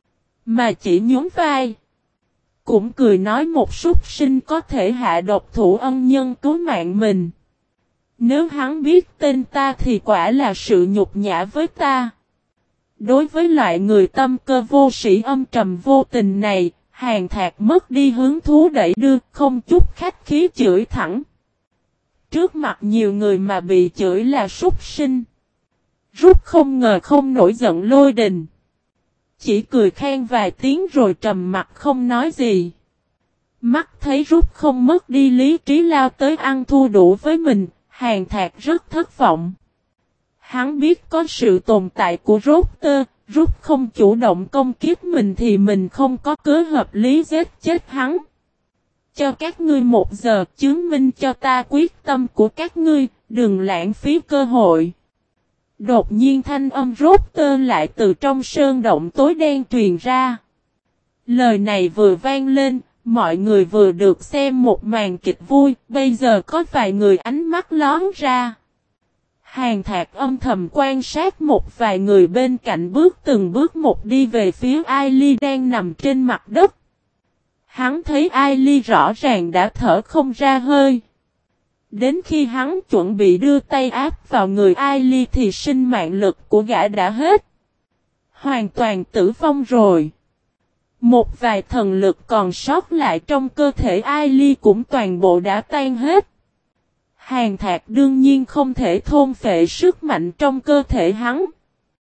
Speaker 1: Mà chỉ nhún vai. Cũng cười nói một súc sinh có thể hạ độc thủ ân nhân cứu mạng mình. Nếu hắn biết tên ta thì quả là sự nhục nhã với ta. Đối với loại người tâm cơ vô sĩ âm trầm vô tình này, Hàn Thạc mất đi hứng thú đẩy đưa, không chút khách khí chửi thẳng. Trước mặt nhiều người mà bị chửi là súc sinh. Rút không ngờ không nổi giận lôi đình. Chỉ cười khen vài tiếng rồi trầm mặt không nói gì. Mắt thấy rút không mất đi lý trí lao tới ăn thua đủ với mình, Hàn Thạc rất thất vọng. Hắn biết có sự tồn tại của Rotter, rút không chủ động công kích mình thì mình không có cớ hợp lý giết chết hắn. Cho các ngươi 1 giờ chứng minh cho ta quyết tâm của các ngươi, đừng lãng phí cơ hội. Đột nhiên thanh âm Rotter lại từ trong sơn động tối đen truyền ra. Lời này vừa vang lên, mọi người vừa được xem một màn kịch vui, bây giờ có vài người ánh mắt lón ra. Hàn Thạc âm thầm quan sát một vài người bên cạnh từng bước một đi về phía Ailey đang nằm trên mặt đất. Hắn thấy Ailey rõ ràng đã thở không ra hơi. Đến khi hắn chuẩn bị đưa tay áp vào người Ailey thì sinh mạng lực của gã đã hết. Hoàn toàn tử vong rồi. Một vài thần lực còn sót lại trong cơ thể Ailey cũng toàn bộ đã tan hết. Hàn Thạc đương nhiên không thể thôn phệ sức mạnh trong cơ thể hắn.